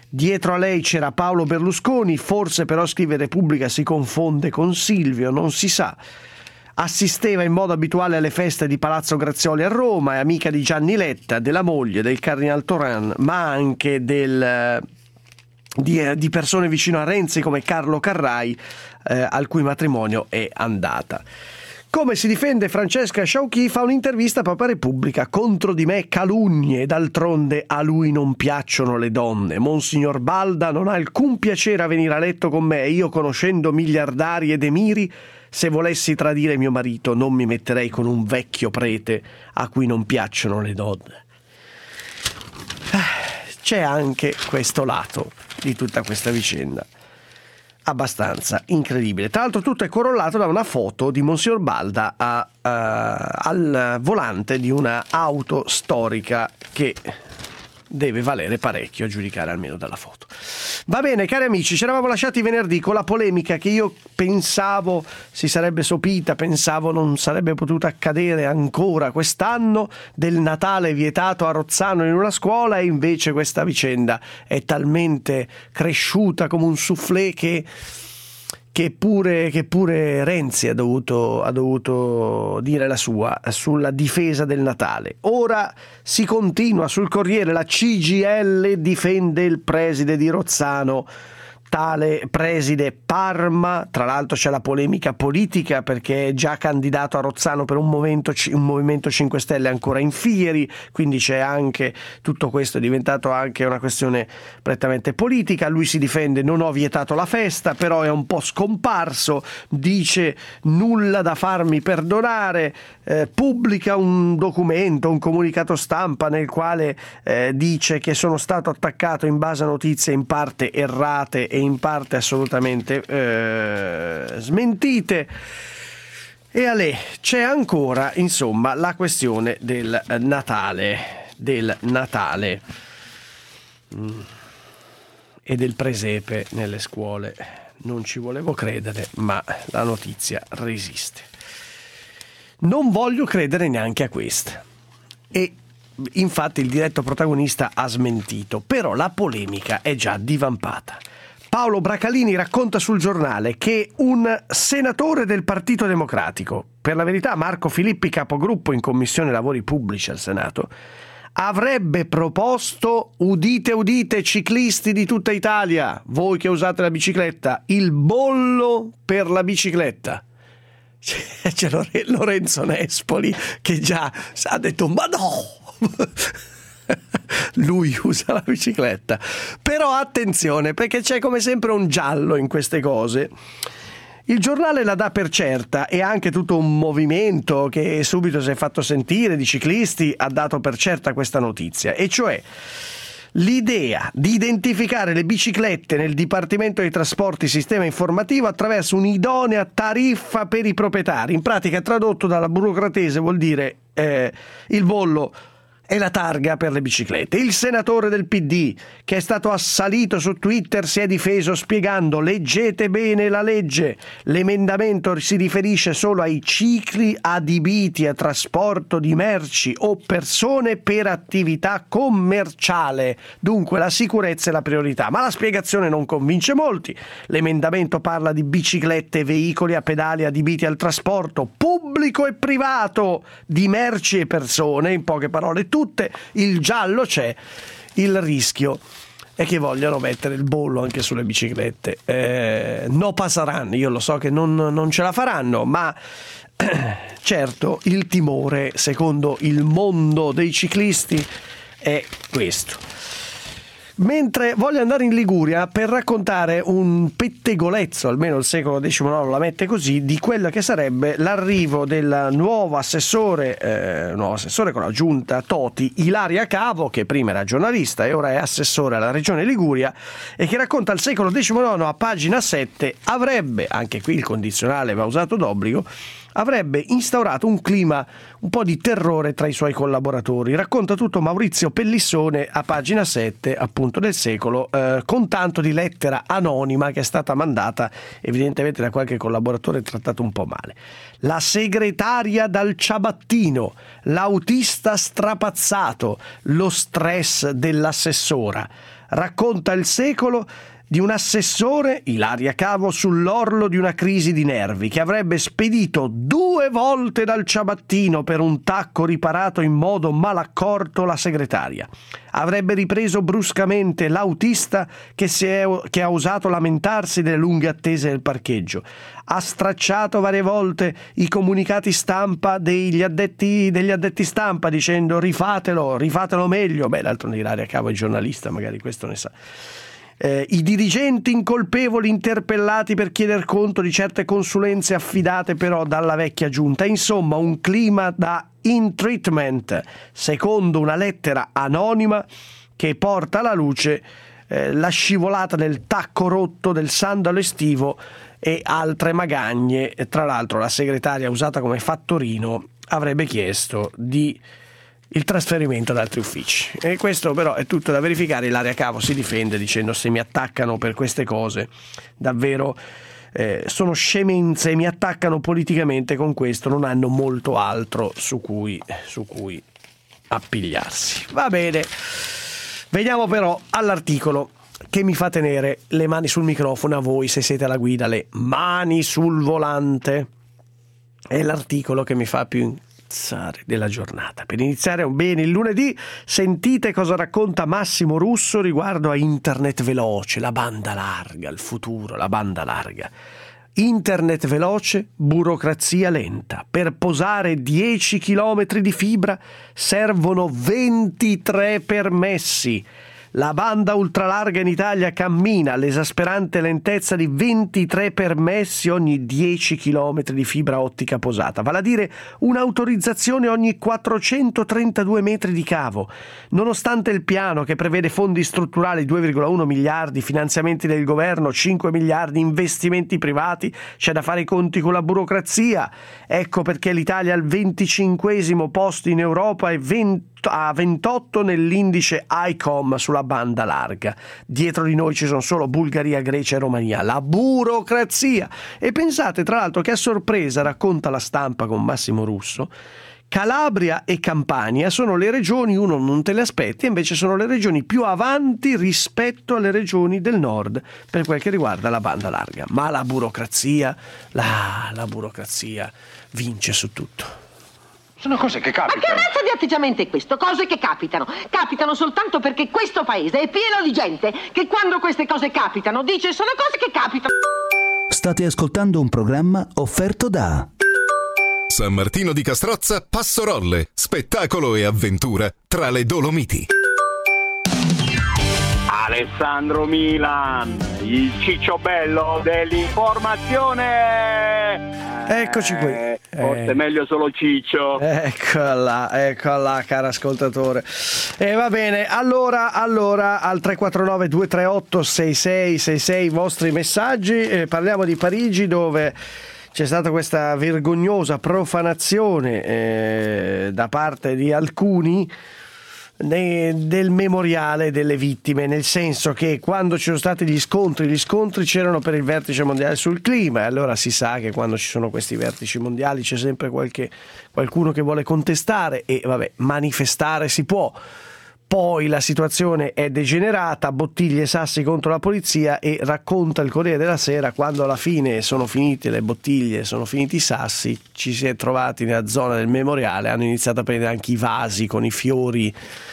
Dietro a lei c'era Paolo Berlusconi, forse però scrive Repubblica si confonde con Silvio, non si sa. Assisteva in modo abituale alle feste di Palazzo Grazioli a Roma, è amica di Gianni Letta, della moglie, del Cardinal Toran, ma anche del, di, di persone vicino a Renzi come Carlo Carrai, eh, al cui matrimonio è andata. Come si difende Francesca Sciauchi? Fa un'intervista proprio a Repubblica. Contro di me calunnie, d'altronde a lui non piacciono le donne. Monsignor Balda non ha alcun piacere a venire a letto con me. Io, conoscendo miliardari ed emiri, se volessi tradire mio marito non mi metterei con un vecchio prete a cui non piacciono le donne. C'è anche questo lato di tutta questa vicenda abbastanza incredibile. Tra l'altro tutto è corollato da una foto di Monsignor Balda a, a, al volante di una auto storica che deve valere parecchio, a giudicare almeno dalla foto. Va bene, cari amici, ci eravamo lasciati venerdì con la polemica che io pensavo si sarebbe sopita, pensavo non sarebbe potuta accadere ancora quest'anno, del Natale vietato a Rozzano in una scuola, e invece questa vicenda è talmente cresciuta come un soufflé che Che pure, che pure Renzi ha dovuto, ha dovuto dire la sua sulla difesa del Natale. Ora si continua sul Corriere, la C G I L difende il preside di Rozzano, tale preside Parma. Tra l'altro c'è la polemica politica perché è già candidato a Rozzano per un movimento, un movimento cinque Stelle ancora in fieri, quindi c'è anche tutto questo, è diventato anche una questione prettamente politica. Lui si difende: non ho vietato la festa, però è un po' scomparso, dice nulla da farmi perdonare, eh, pubblica un documento, un comunicato stampa nel quale eh, dice che sono stato attaccato in base a notizie in parte errate e in parte assolutamente eh, smentite. E alè, c'è ancora insomma la questione del Natale, del Natale mm, e del presepe nelle scuole. Non ci volevo credere, ma la notizia resiste. Non voglio credere neanche a questa, e infatti il diretto protagonista ha smentito, però la polemica è già divampata. Paolo Bracalini racconta sul Giornale che un senatore del Partito Democratico, per la verità Marco Filippi, capogruppo in Commissione Lavori Pubblici al Senato, avrebbe proposto, udite udite ciclisti di tutta Italia, voi che usate la bicicletta, il bollo per la bicicletta. C'è Lorenzo Nespoli che già ha detto ma no! Lui usa la bicicletta. Però attenzione, perché c'è come sempre un giallo in queste cose. Il Giornale la dà per certa, e anche tutto un movimento che subito si è fatto sentire di ciclisti ha dato per certa questa notizia, e cioè l'idea di identificare le biciclette nel Dipartimento dei Trasporti Sistema Informativo attraverso un'idonea tariffa per i proprietari. In pratica, tradotto dalla burocratese, vuol dire eh, il bollo è la targa per le biciclette. Il senatore del P D, che è stato assalito su Twitter, si è difeso spiegando: leggete bene la legge, l'emendamento si riferisce solo ai cicli adibiti a trasporto di merci o persone per attività commerciale, dunque la sicurezza è la priorità. Ma la spiegazione non convince molti. L'emendamento parla di biciclette e veicoli a pedali adibiti al trasporto pubblico e privato di merci e persone, in poche parole tutte. Il giallo c'è, il rischio è che vogliano mettere il bollo anche sulle biciclette. Eh, no passaranno, io lo so che non, non ce la faranno, ma eh, certo il timore, secondo il mondo dei ciclisti, è questo. Mentre voglio andare in Liguria per raccontare un pettegolezzo, almeno il secolo diciannove la mette così, di quello che sarebbe l'arrivo del nuovo assessore, eh, nuovo assessore con la giunta Toti, Ilaria Cavo, che prima era giornalista e ora è assessore alla regione Liguria, e che racconta il secolo diciannove a pagina sette, avrebbe, anche qui il condizionale va usato d'obbligo, avrebbe instaurato un clima un po' di terrore tra i suoi collaboratori. Racconta tutto Maurizio Pellissone a pagina sette, appunto, del secolo, eh, con tanto di lettera anonima che è stata mandata evidentemente da qualche collaboratore trattato un po' male. La segretaria dal ciabattino, l'autista strapazzato, lo stress dell'assessora. racconta Il Secolo di un assessore, Ilaria Cavo, sull'orlo di una crisi di nervi, che avrebbe spedito due volte dal ciabattino per un tacco riparato in modo malaccorto la segretaria. Avrebbe ripreso bruscamente l'autista che, si è, che ha osato lamentarsi delle lunghe attese del parcheggio. Ha stracciato varie volte i comunicati stampa degli addetti, degli addetti stampa dicendo rifatelo, rifatelo meglio. Beh, d'altronde Ilaria Cavo è giornalista, magari questo ne sa. Eh, I dirigenti incolpevoli interpellati per chieder conto di certe consulenze affidate però dalla vecchia giunta. Insomma, un clima da in treatment, secondo una lettera anonima che porta alla luce eh, la scivolata del tacco rotto, del sandalo estivo e altre magagne. Tra l'altro la segretaria, usata come fattorino, avrebbe chiesto di il trasferimento ad altri uffici. E questo però è tutto da verificare. Ilaria Cavo si difende dicendo: se mi attaccano per queste cose davvero eh, sono scemenze, mi attaccano politicamente con questo, non hanno molto altro su cui, su cui appigliarsi. Va bene, veniamo però all'articolo che mi fa tenere le mani sul microfono a voi, se siete alla guida, le mani sul volante. È l'articolo che mi fa più della giornata. Per iniziare bene il lunedì, sentite cosa racconta Massimo Russo riguardo a internet veloce, la banda larga, il futuro, la banda larga. Internet veloce, burocrazia lenta. Per posare dieci chilometri di fibra servono ventitré permessi. La banda ultralarga in Italia cammina all'esasperante lentezza di ventitré permessi ogni dieci chilometri di fibra ottica posata, vale a dire un'autorizzazione ogni quattrocentotrentadue metri di cavo. Nonostante il piano, che prevede fondi strutturali due virgola uno miliardi, finanziamenti del governo cinque miliardi, investimenti privati, c'è da fare i conti con la burocrazia. Ecco perché l'Italia è al venticinquesimo posto in Europa e venti a ventotto nell'indice I C O M sulla banda larga. Dietro di noi ci sono solo Bulgaria, Grecia e Romania. La burocrazia! E pensate tra l'altro che a sorpresa, racconta La Stampa con Massimo Russo, Calabria e Campania sono le regioni, uno non te le aspetti, invece sono le regioni più avanti rispetto alle regioni del nord per quel che riguarda la banda larga. Ma la burocrazia, la, la burocrazia vince su tutto. Sono cose che capitano. Ma che razza di atteggiamento è questo? Cose che capitano. Capitano soltanto perché questo paese è pieno di gente che quando queste cose capitano dice sono cose che capitano. State ascoltando un programma offerto da San Martino di Castrozza, Passorolle, spettacolo e avventura tra le Dolomiti. Alessandro Milan, il ciccio bello dell'informazione. Eccoci qui. Eh, forse è meglio solo Ciccio. Eccola, eccola, caro ascoltatore. E eh, va bene, allora, allora al tre quattro nove due tre otto sei sei sei sei i vostri messaggi. Eh, parliamo di Parigi, dove c'è stata questa vergognosa profanazione eh, da parte di alcuni del memoriale delle vittime, nel senso che quando ci sono stati gli scontri gli scontri c'erano per il vertice mondiale sul clima, e allora si sa che quando ci sono questi vertici mondiali c'è sempre qualche, qualcuno che vuole contestare, e vabbè, manifestare si può. Poi la situazione è degenerata, bottiglie e sassi contro la polizia, e racconta il Corriere della Sera, quando alla fine sono finite le bottiglie, sono finiti i sassi, ci si è trovati nella zona del memoriale, hanno iniziato a prendere anche i vasi con i fiori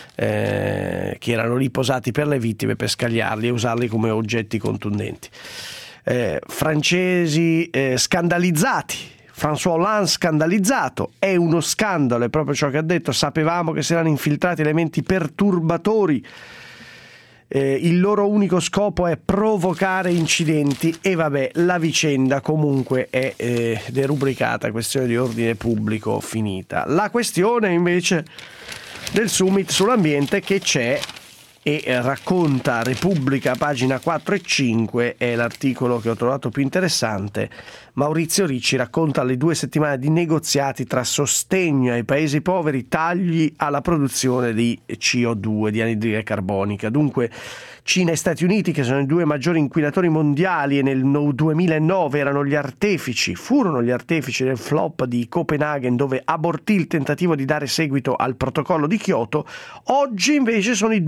eh, che erano lì posati per le vittime, per scagliarli e usarli come oggetti contundenti. Eh, francesi eh, scandalizzati. François Hollande scandalizzato, è uno scandalo, è proprio ciò che ha detto, sapevamo che si erano infiltrati elementi perturbatori, eh, il loro unico scopo è provocare incidenti, e vabbè, la vicenda comunque è eh, derubricata, questione di ordine pubblico finita. La questione invece del summit sull'ambiente che c'è, e racconta Repubblica, pagina quattro e cinque, è l'articolo che ho trovato più interessante. Maurizio Ricci racconta le due settimane di negoziati tra sostegno ai paesi poveri, tagli alla produzione di C O due, di anidride carbonica. Dunque Cina e Stati Uniti, che sono i due maggiori inquinatori mondiali e nel duemilanove erano gli artefici, furono gli artefici del flop di Copenaghen, dove abortì il tentativo di dare seguito al protocollo di Kyoto, oggi invece sono i due principali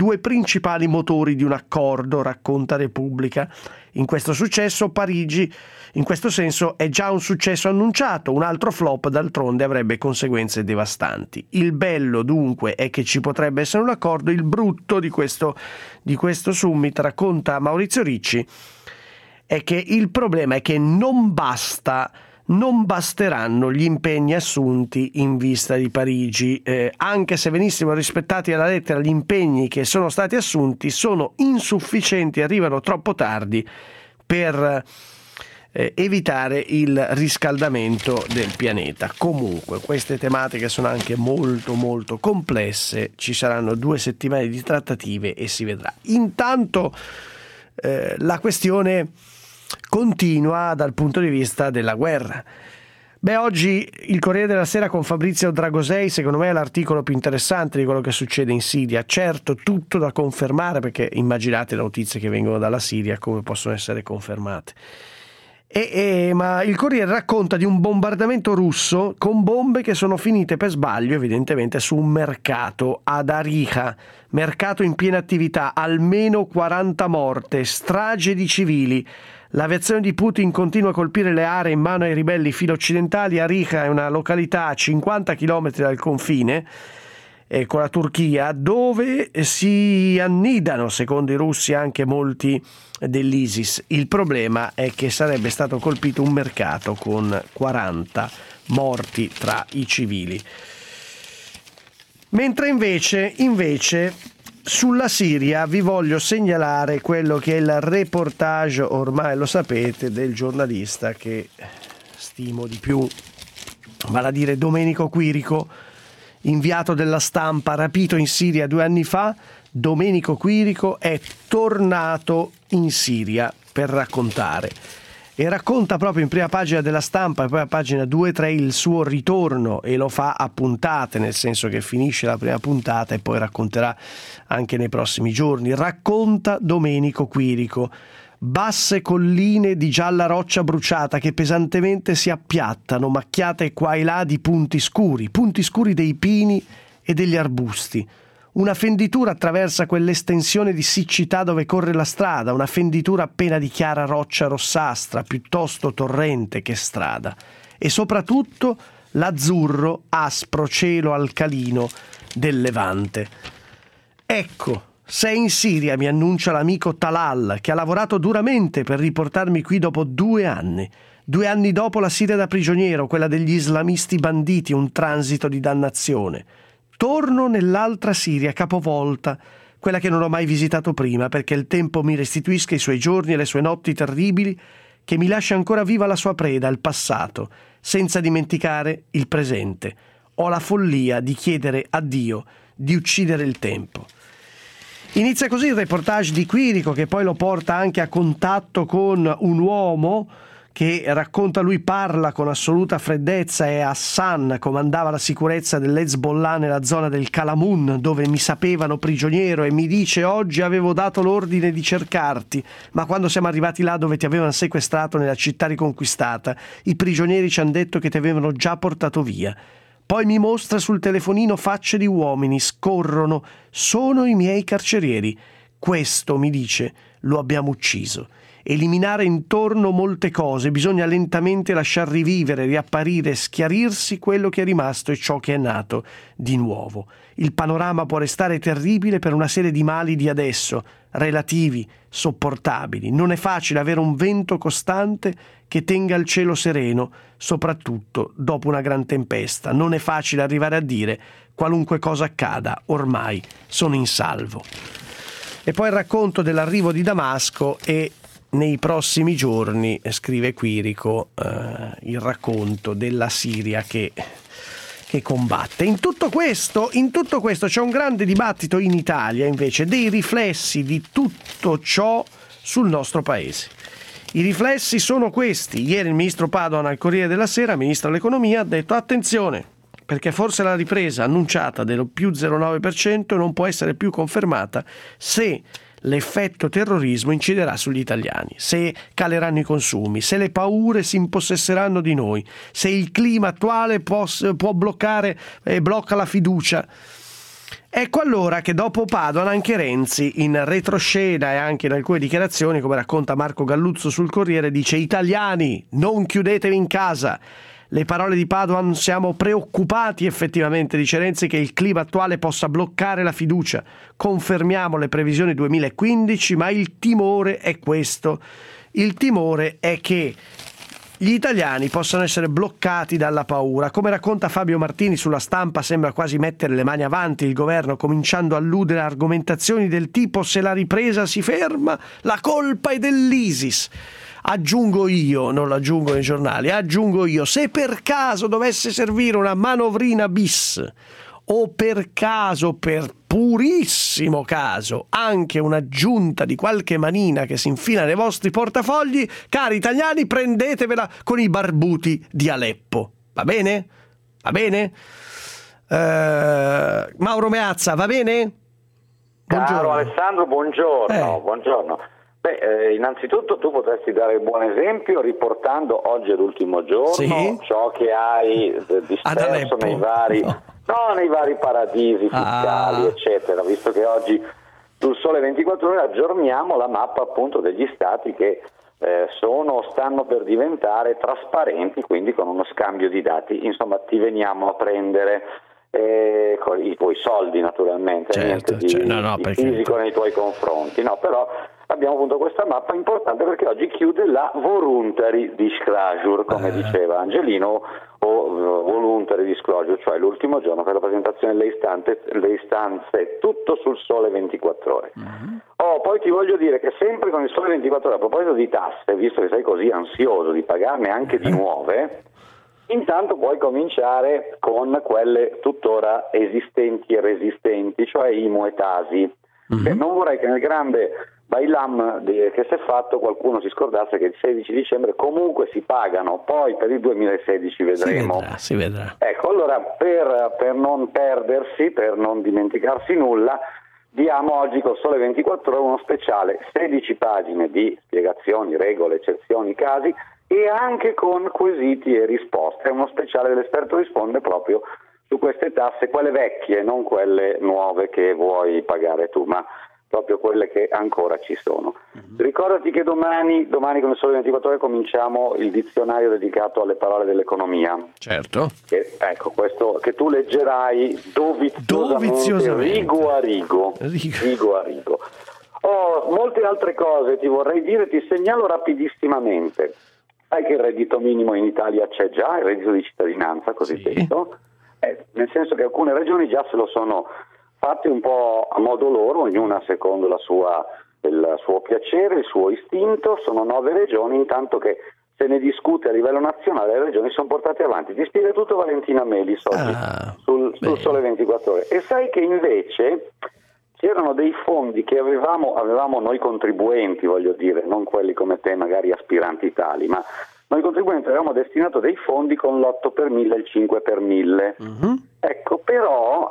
principali motori di un accordo, racconta Repubblica. In questo successo Parigi, in questo senso, è già un successo annunciato, un altro flop d'altronde avrebbe conseguenze devastanti. Il bello dunque è che ci potrebbe essere un accordo, il brutto di questo, di questo summit, racconta Maurizio Ricci, è che il problema è che non basta non basteranno gli impegni assunti in vista di Parigi, eh, anche se venissimo rispettati alla lettera gli impegni che sono stati assunti sono insufficienti, arrivano troppo tardi per eh, evitare il riscaldamento del pianeta. Comunque queste tematiche sono anche molto molto complesse, ci saranno due settimane di trattative e si vedrà. Intanto eh, la questione continua dal punto di vista della guerra. Beh, oggi il Corriere della Sera con Fabrizio Dragosei secondo me è l'articolo più interessante di quello che succede in Siria. Certo, tutto da confermare, perché immaginate le notizie che vengono dalla Siria come possono essere confermate. E, e, ma il Corriere racconta di un bombardamento russo con bombe che sono finite per sbaglio evidentemente su un mercato ad Ariha, mercato in piena attività, almeno quaranta morte, strage di civili. L'aviazione di Putin continua a colpire le aree in mano ai ribelli filo-occidentali. Ariha è una località a cinquanta chilometri dal confine eh, con la Turchia, dove si annidano, secondo i russi, anche molti dell'ISIS. Il problema è che sarebbe stato colpito un mercato con quaranta morti tra i civili. Mentre invece, invece sulla Siria vi voglio segnalare quello che è il reportage, ormai lo sapete, del giornalista che stimo di più, vale a dire Domenico Quirico, inviato della Stampa, rapito in Siria due anni fa. Domenico Quirico è tornato in Siria per raccontare e racconta proprio in prima pagina della Stampa e poi a pagina due tre il suo ritorno, e lo fa a puntate, nel senso che finisce la prima puntata e poi racconterà anche nei prossimi giorni. Racconta Domenico Quirico: basse colline di gialla roccia bruciata che pesantemente si appiattano, macchiate qua e là di punti scuri, punti scuri dei pini e degli arbusti. Una fenditura attraversa quell'estensione di siccità dove corre la strada, una fenditura appena di chiara roccia rossastra, piuttosto torrente che strada. E soprattutto l'azzurro, aspro cielo alcalino del Levante. Ecco, sei in Siria, mi annuncia l'amico Talal, che ha lavorato duramente per riportarmi qui dopo due anni. Due anni dopo la Siria da prigioniero, quella degli islamisti banditi, un transito di dannazione. Torno nell'altra Siria capovolta, quella che non ho mai visitato prima, perché il tempo mi restituisca i suoi giorni e le sue notti terribili, che mi lascia ancora viva la sua preda, il passato, senza dimenticare il presente. Ho la follia di chiedere a Dio di uccidere il tempo. Inizia così il reportage di Quirico, che poi lo porta anche a contatto con un uomo che racconta, lui parla con assoluta freddezza, e Hassan comandava la sicurezza dell'Hezbollah nella zona del Kalamun, dove mi sapevano prigioniero, e mi dice: oggi avevo dato l'ordine di cercarti, ma quando siamo arrivati là dove ti avevano sequestrato nella città riconquistata, i prigionieri ci hanno detto che ti avevano già portato via. Poi mi mostra sul telefonino facce di uomini, scorrono, sono i miei carcerieri. Questo, mi dice, lo abbiamo ucciso. Eliminare intorno molte cose, bisogna lentamente lasciar rivivere, riapparire, schiarirsi quello che è rimasto e ciò che è nato di nuovo. Il panorama può restare terribile per una serie di mali di adesso, relativi, sopportabili. Non è facile avere un vento costante che tenga il cielo sereno, soprattutto dopo una gran tempesta. Non è facile arrivare a dire: qualunque cosa accada, ormai sono in salvo. E poi il racconto dell'arrivo di Damasco e nei prossimi giorni, scrive Quirico, eh, il racconto della Siria che, che combatte. In tutto questo, in tutto questo c'è un grande dibattito in Italia, invece, dei riflessi di tutto ciò sul nostro paese. I riflessi sono questi. Ieri il ministro Padoan al Corriere della Sera, ministro dell'Economia, ha detto: attenzione, perché forse la ripresa annunciata dello più zero virgola nove per cento non può essere più confermata se l'effetto terrorismo inciderà sugli italiani, se caleranno i consumi, se le paure si impossesseranno di noi, se il clima attuale può, può bloccare e blocca la fiducia. Ecco allora che dopo Padoan anche Renzi, in retroscena e anche in alcune dichiarazioni, come racconta Marco Galluzzo sul Corriere, dice: italiani, non chiudetevi in casa. Le parole di Padoan: siamo preoccupati effettivamente, dice Renzi, che il clima attuale possa bloccare la fiducia. Confermiamo le previsioni duemilaquindici, ma il timore è questo. Il timore è che gli italiani possano essere bloccati dalla paura. Come racconta Fabio Martini sulla Stampa, sembra quasi mettere le mani avanti il governo, cominciando a alludere a argomentazioni del tipo: se la ripresa si ferma, la colpa è dell'ISIS. Aggiungo io, non lo aggiungo nei giornali, aggiungo io, se per caso dovesse servire una manovrina bis, o per caso, per purissimo caso, anche un'aggiunta di qualche manina che si infila nei vostri portafogli, cari italiani, prendetevela con i barbuti di Aleppo. Va bene? Va bene? Uh, Mauro Meazza, va bene? Buongiorno. Caro Alessandro, buongiorno. Eh. buongiorno. Beh, eh, innanzitutto tu potresti dare il buon esempio riportando oggi è l'ultimo giorno, sì, ciò che hai eh, disperso nei vari, no. No, nei vari paradisi fiscali, ah. eccetera, visto che oggi sul Sole ventiquattro Ore aggiorniamo la mappa appunto degli stati che eh, sono, stanno per diventare trasparenti, quindi con uno scambio di dati, insomma ti veniamo a prendere eh, con i tuoi soldi naturalmente, certo, niente di, cioè, no, no, di perché... fisico nei tuoi confronti, no, però abbiamo appunto questa mappa importante perché oggi chiude la voluntary disclosure, come eh. diceva Angelino, o uh, voluntary disclosure, cioè l'ultimo giorno per la presentazione delle istanze, le istanze, tutto sul Sole ventiquattro Ore. Mm-hmm. Oh, poi ti voglio dire che sempre con il Sole ventiquattro Ore, a proposito di tasse, visto che sei così ansioso di pagarne anche di nuove, intanto puoi cominciare con quelle tuttora esistenti e resistenti, cioè I M U e Tasi. Mm-hmm. E non vorrei che nel grande bailam che si è fatto qualcuno si scordasse che il sedici dicembre comunque si pagano, poi per il duemilasedici vedremo. Si vedrà, si vedrà. Ecco, allora per, per non perdersi, per non dimenticarsi nulla, diamo oggi col Sole ventiquattro Ore uno speciale, sedici pagine di spiegazioni, regole, eccezioni, casi e anche con quesiti e risposte. È uno speciale dell'esperto risponde proprio su queste tasse, quelle vecchie, non quelle nuove che vuoi pagare tu, ma proprio quelle che ancora ci sono. Mm-hmm. Ricordati che domani, domani con il Sole ventiquattro Ore cominciamo il dizionario dedicato alle parole dell'economia. Certo. Che, ecco, questo che tu leggerai doviziosamente, doviziosamente. rigo a rigo. Rigo. rigo a rigo. Oh, molte altre cose ti vorrei dire, ti segnalo rapidissimamente. Sai che il reddito minimo in Italia c'è già, il reddito di cittadinanza cosiddetto, sì. eh, nel senso che alcune regioni già se lo sono fatti un po' a modo loro, ognuna secondo la sua, il suo piacere, il suo istinto. Sono nove regioni, intanto che se ne discute a livello nazionale le regioni sono portate avanti. Ti spiega tutto Valentina Melis oggi ah, sul, sul Sole ventiquattro Ore. E sai che invece c'erano dei fondi che avevamo, avevamo noi contribuenti, voglio dire, non quelli come te magari aspiranti tali, ma noi contribuenti avevamo destinato dei fondi con l'otto per mille e il cinque per mille. Mm-hmm. Ecco, però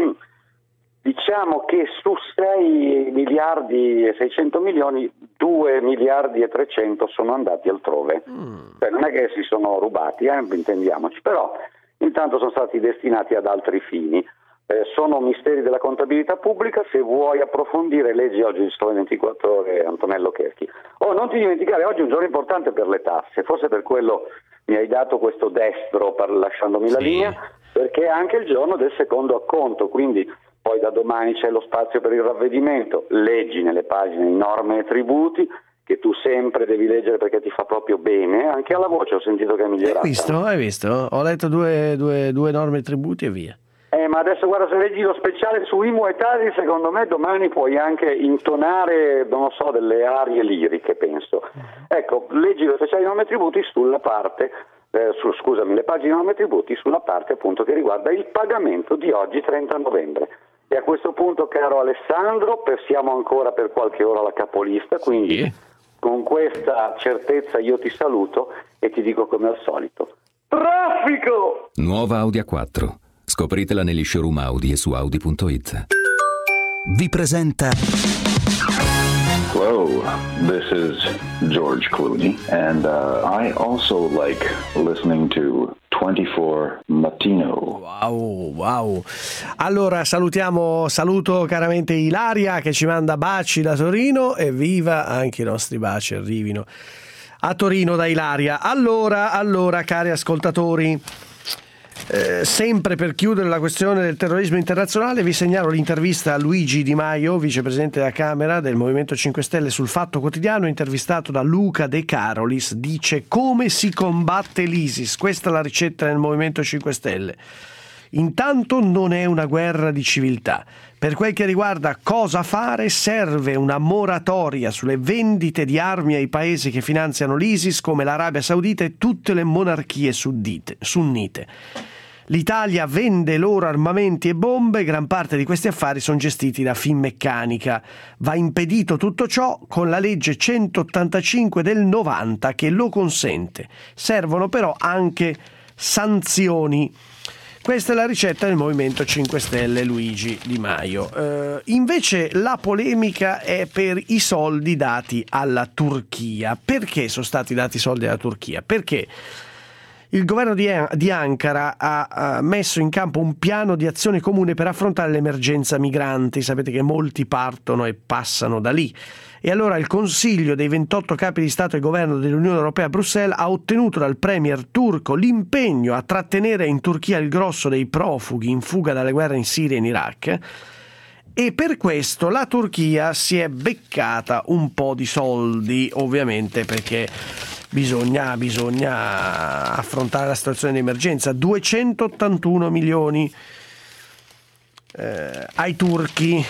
diciamo che su sei miliardi e seicento milioni, due miliardi e trecento sono andati altrove. Mm. Cioè, non è che si sono rubati, eh, intendiamoci, però intanto sono stati destinati ad altri fini. Eh, sono misteri della contabilità pubblica. Se vuoi approfondire, leggi oggi il Sole ventiquattro Ore Antonello Cheschi. Oh, non ti dimenticare, oggi è un giorno importante per le tasse, forse per quello mi hai dato questo destro per, lasciandomi la sì. linea, perché è anche il giorno del secondo acconto, quindi poi da domani c'è lo spazio per il ravvedimento. Leggi nelle pagine di norme e tributi, che tu sempre devi leggere perché ti fa proprio bene, anche alla voce ho sentito che è migliorata. Hai visto? Hai visto? Ho letto due, due, due norme e tributi e via. Eh, ma adesso guarda, se leggi lo speciale su I M U e Tasi, secondo me domani puoi anche intonare, non so, delle arie liriche, penso. Ecco, leggi lo speciale di norme e tributi sulla parte, eh, su, scusami, le pagine di norme e tributi sulla parte appunto che riguarda il pagamento di oggi trenta novembre. E a questo punto, caro Alessandro, siamo ancora per qualche ora alla capolista, quindi sì. con questa certezza io ti saluto e ti dico come al solito: traffico! Nuova Audi A quattro. Scopritela negli showroom Audi e su Audi punto it. Vi presenta Hello, this is George Clooney and uh, I also like listening to ventiquattro Mattino. Wow, wow. Allora salutiamo, saluto caramente Ilaria che ci manda baci da Torino, e viva anche i nostri baci arrivino a Torino da Ilaria. Allora, allora cari ascoltatori, Eh, sempre per chiudere la questione del terrorismo internazionale, vi segnalo l'intervista a Luigi Di Maio, vicepresidente della Camera del Movimento cinque Stelle, sul Fatto Quotidiano, intervistato da Luca De Carolis. Dice: come si combatte l'ISIS? Questa è la ricetta del Movimento cinque Stelle. Intanto non è una guerra di civiltà. Per quel che riguarda cosa fare, serve una moratoria sulle vendite di armi ai paesi che finanziano l'ISIS, come l'Arabia Saudita e tutte le monarchie sunnite. L'Italia vende loro armamenti e bombe, gran parte di questi affari sono gestiti da Finmeccanica. Va impedito tutto ciò con la legge centottantacinque del novanta che lo consente. Servono però anche sanzioni. Questa è la ricetta del Movimento cinque Stelle, Luigi Di Maio. Eh, invece la polemica è per i soldi dati alla Turchia. Perché sono stati dati soldi alla Turchia? Perché il governo di, di Ankara ha, ha messo in campo un piano di azione comune per affrontare l'emergenza migranti. Sapete che molti partono e passano da lì. E allora il Consiglio dei ventotto capi di Stato e Governo dell'Unione Europea a Bruxelles ha ottenuto dal premier turco l'impegno a trattenere in Turchia il grosso dei profughi in fuga dalle guerre in Siria e in Iraq. E per questo la Turchia si è beccata un po' di soldi, ovviamente, perché bisogna, bisogna affrontare la situazione di emergenza. duecentottantuno milioni eh, ai turchi.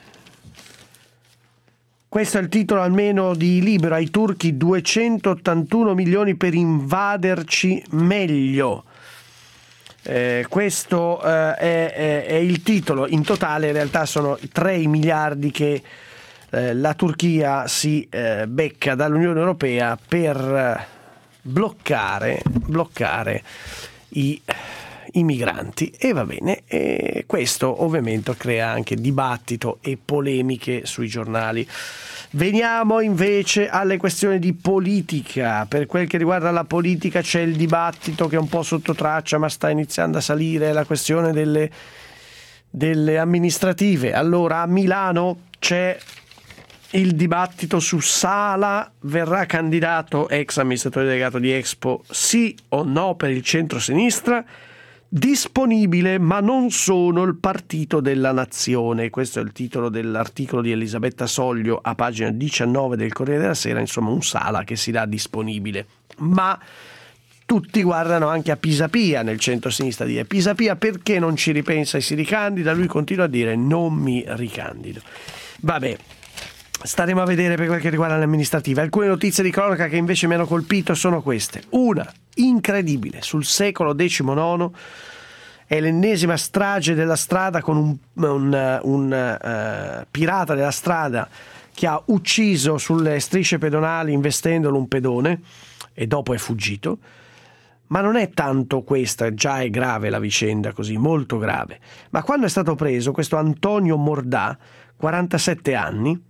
Questo è il titolo almeno di Libero: ai turchi duecentottantuno milioni per invaderci meglio. Eh, questo eh, è, è, è il titolo. In totale in realtà sono tre i miliardi che eh, la Turchia si eh, becca dall'Unione Europea per bloccare, bloccare i, i migranti. E va bene, e questo ovviamente crea anche dibattito e polemiche sui giornali. Veniamo invece alle questioni di politica. Per quel che riguarda la politica c'è il dibattito che è un po' sotto traccia ma sta iniziando a salire, la questione delle, delle amministrative. Allora a Milano c'è il dibattito su Sala, verrà candidato ex amministratore delegato di Expo, sì o no per il centro-sinistra. Disponibile, ma non sono il partito della nazione. Questo è il titolo dell'articolo di Elisabetta Soglio a pagina diciannove del Corriere della Sera. Insomma, un Sala che si dà disponibile, ma tutti guardano anche a Pisapia nel centro-sinistra, dire: Pisapia perché non ci ripensa e si ricandida? Lui continua a dire: non mi ricandido. Vabbè, staremo a vedere per quel che riguarda le amministrative. Alcune notizie di cronaca che invece mi hanno colpito sono queste. Una incredibile: sul secolo diciannove è l'ennesima strage della strada, con un, un, un uh, pirata della strada che ha ucciso sulle strisce pedonali investendolo un pedone e dopo è fuggito. Ma non è tanto questa, già è grave la vicenda, così, molto grave. Ma quando è stato preso questo Antonio Mordà, quarantasette anni,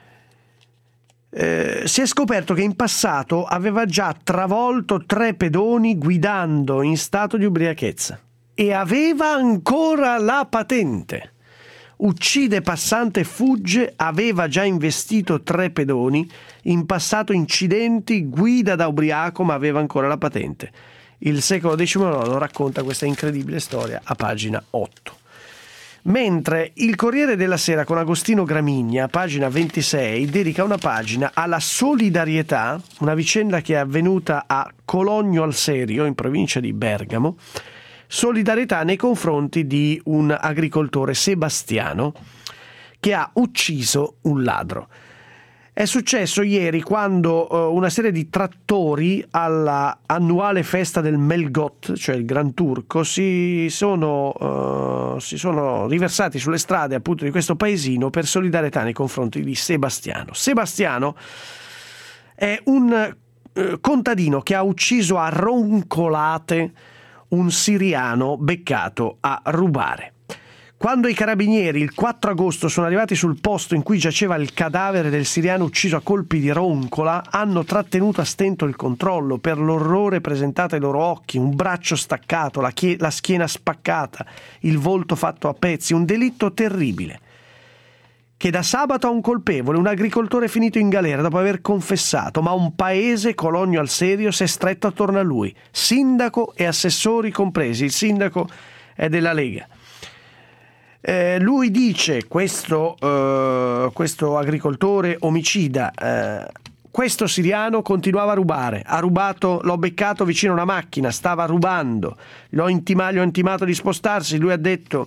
Eh, si è scoperto che in passato aveva già travolto tre pedoni guidando in stato di ubriachezza e aveva ancora la patente. Uccide passante e fugge, aveva già investito tre pedoni, in passato incidenti, guida da ubriaco ma aveva ancora la patente. Il secolo diciannove racconta questa incredibile storia a pagina otto. Mentre il Corriere della Sera con Agostino Gramigna, pagina ventisei, dedica una pagina alla solidarietà, una vicenda che è avvenuta a Cologno al Serio, in provincia di Bergamo, solidarietà nei confronti di un agricoltore, Sebastiano, che ha ucciso un ladro. È successo ieri quando uh, una serie di trattori alla annuale festa del Melgot, cioè il Gran Turco, si sono, uh, si sono riversati sulle strade appunto di questo paesino per solidarietà nei confronti di Sebastiano. Sebastiano è un uh, contadino che ha ucciso a roncolate un siriano beccato a rubare. Quando i carabinieri il quattro agosto sono arrivati sul posto in cui giaceva il cadavere del siriano ucciso a colpi di roncola, hanno trattenuto a stento il controllo per l'orrore presentato ai loro occhi, un braccio staccato, la, chie- la schiena spaccata, il volto fatto a pezzi, un delitto terribile. Che da sabato ha un colpevole, un agricoltore finito in galera dopo aver confessato, ma un paese, Cologno al serio, si è stretto attorno a lui, sindaco e assessori compresi. Il sindaco è della Lega. Eh, lui dice, questo, eh, questo agricoltore omicida, eh, questo siriano continuava a rubare, ha rubato, l'ho beccato vicino a una macchina, stava rubando, l'ho intima, gli ho intimato di spostarsi, lui ha detto: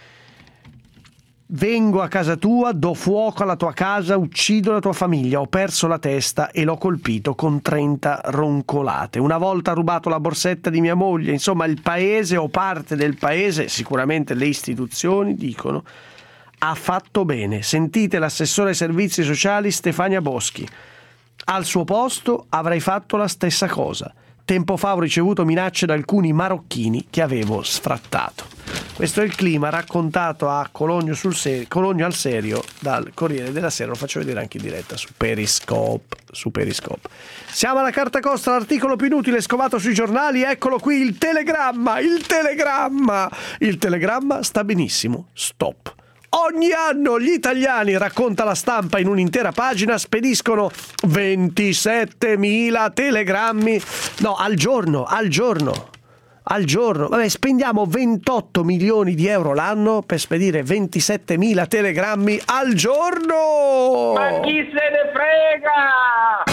vengo a casa tua, do fuoco alla tua casa, uccido la tua famiglia, ho perso la testa e l'ho colpito con trenta roncolate. Una volta ha rubato la borsetta di mia moglie. Insomma, il paese o parte del paese, sicuramente le istituzioni, dicono: ha fatto bene. Sentite l'assessore ai servizi sociali Stefania Boschi. Al suo posto avrei fatto la stessa cosa. Tempo fa ho ricevuto minacce da alcuni marocchini che avevo sfrattato. Questo è il clima raccontato a Cologno, sul serio, Cologno al serio dal Corriere della Sera. Lo faccio vedere anche in diretta su Periscope, su Periscope. Siamo alla carta costa, l'articolo più inutile scovato sui giornali. Eccolo qui, il telegramma, il telegramma. Il telegramma sta benissimo. Stop. Ogni anno gli italiani, racconta la Stampa in un'intera pagina, spediscono ventisettemila telegrammi. No, al giorno, al giorno. Al giorno, vabbè, spendiamo ventotto milioni di euro l'anno per spedire ventisettemila telegrammi al giorno! Ma chi se ne frega?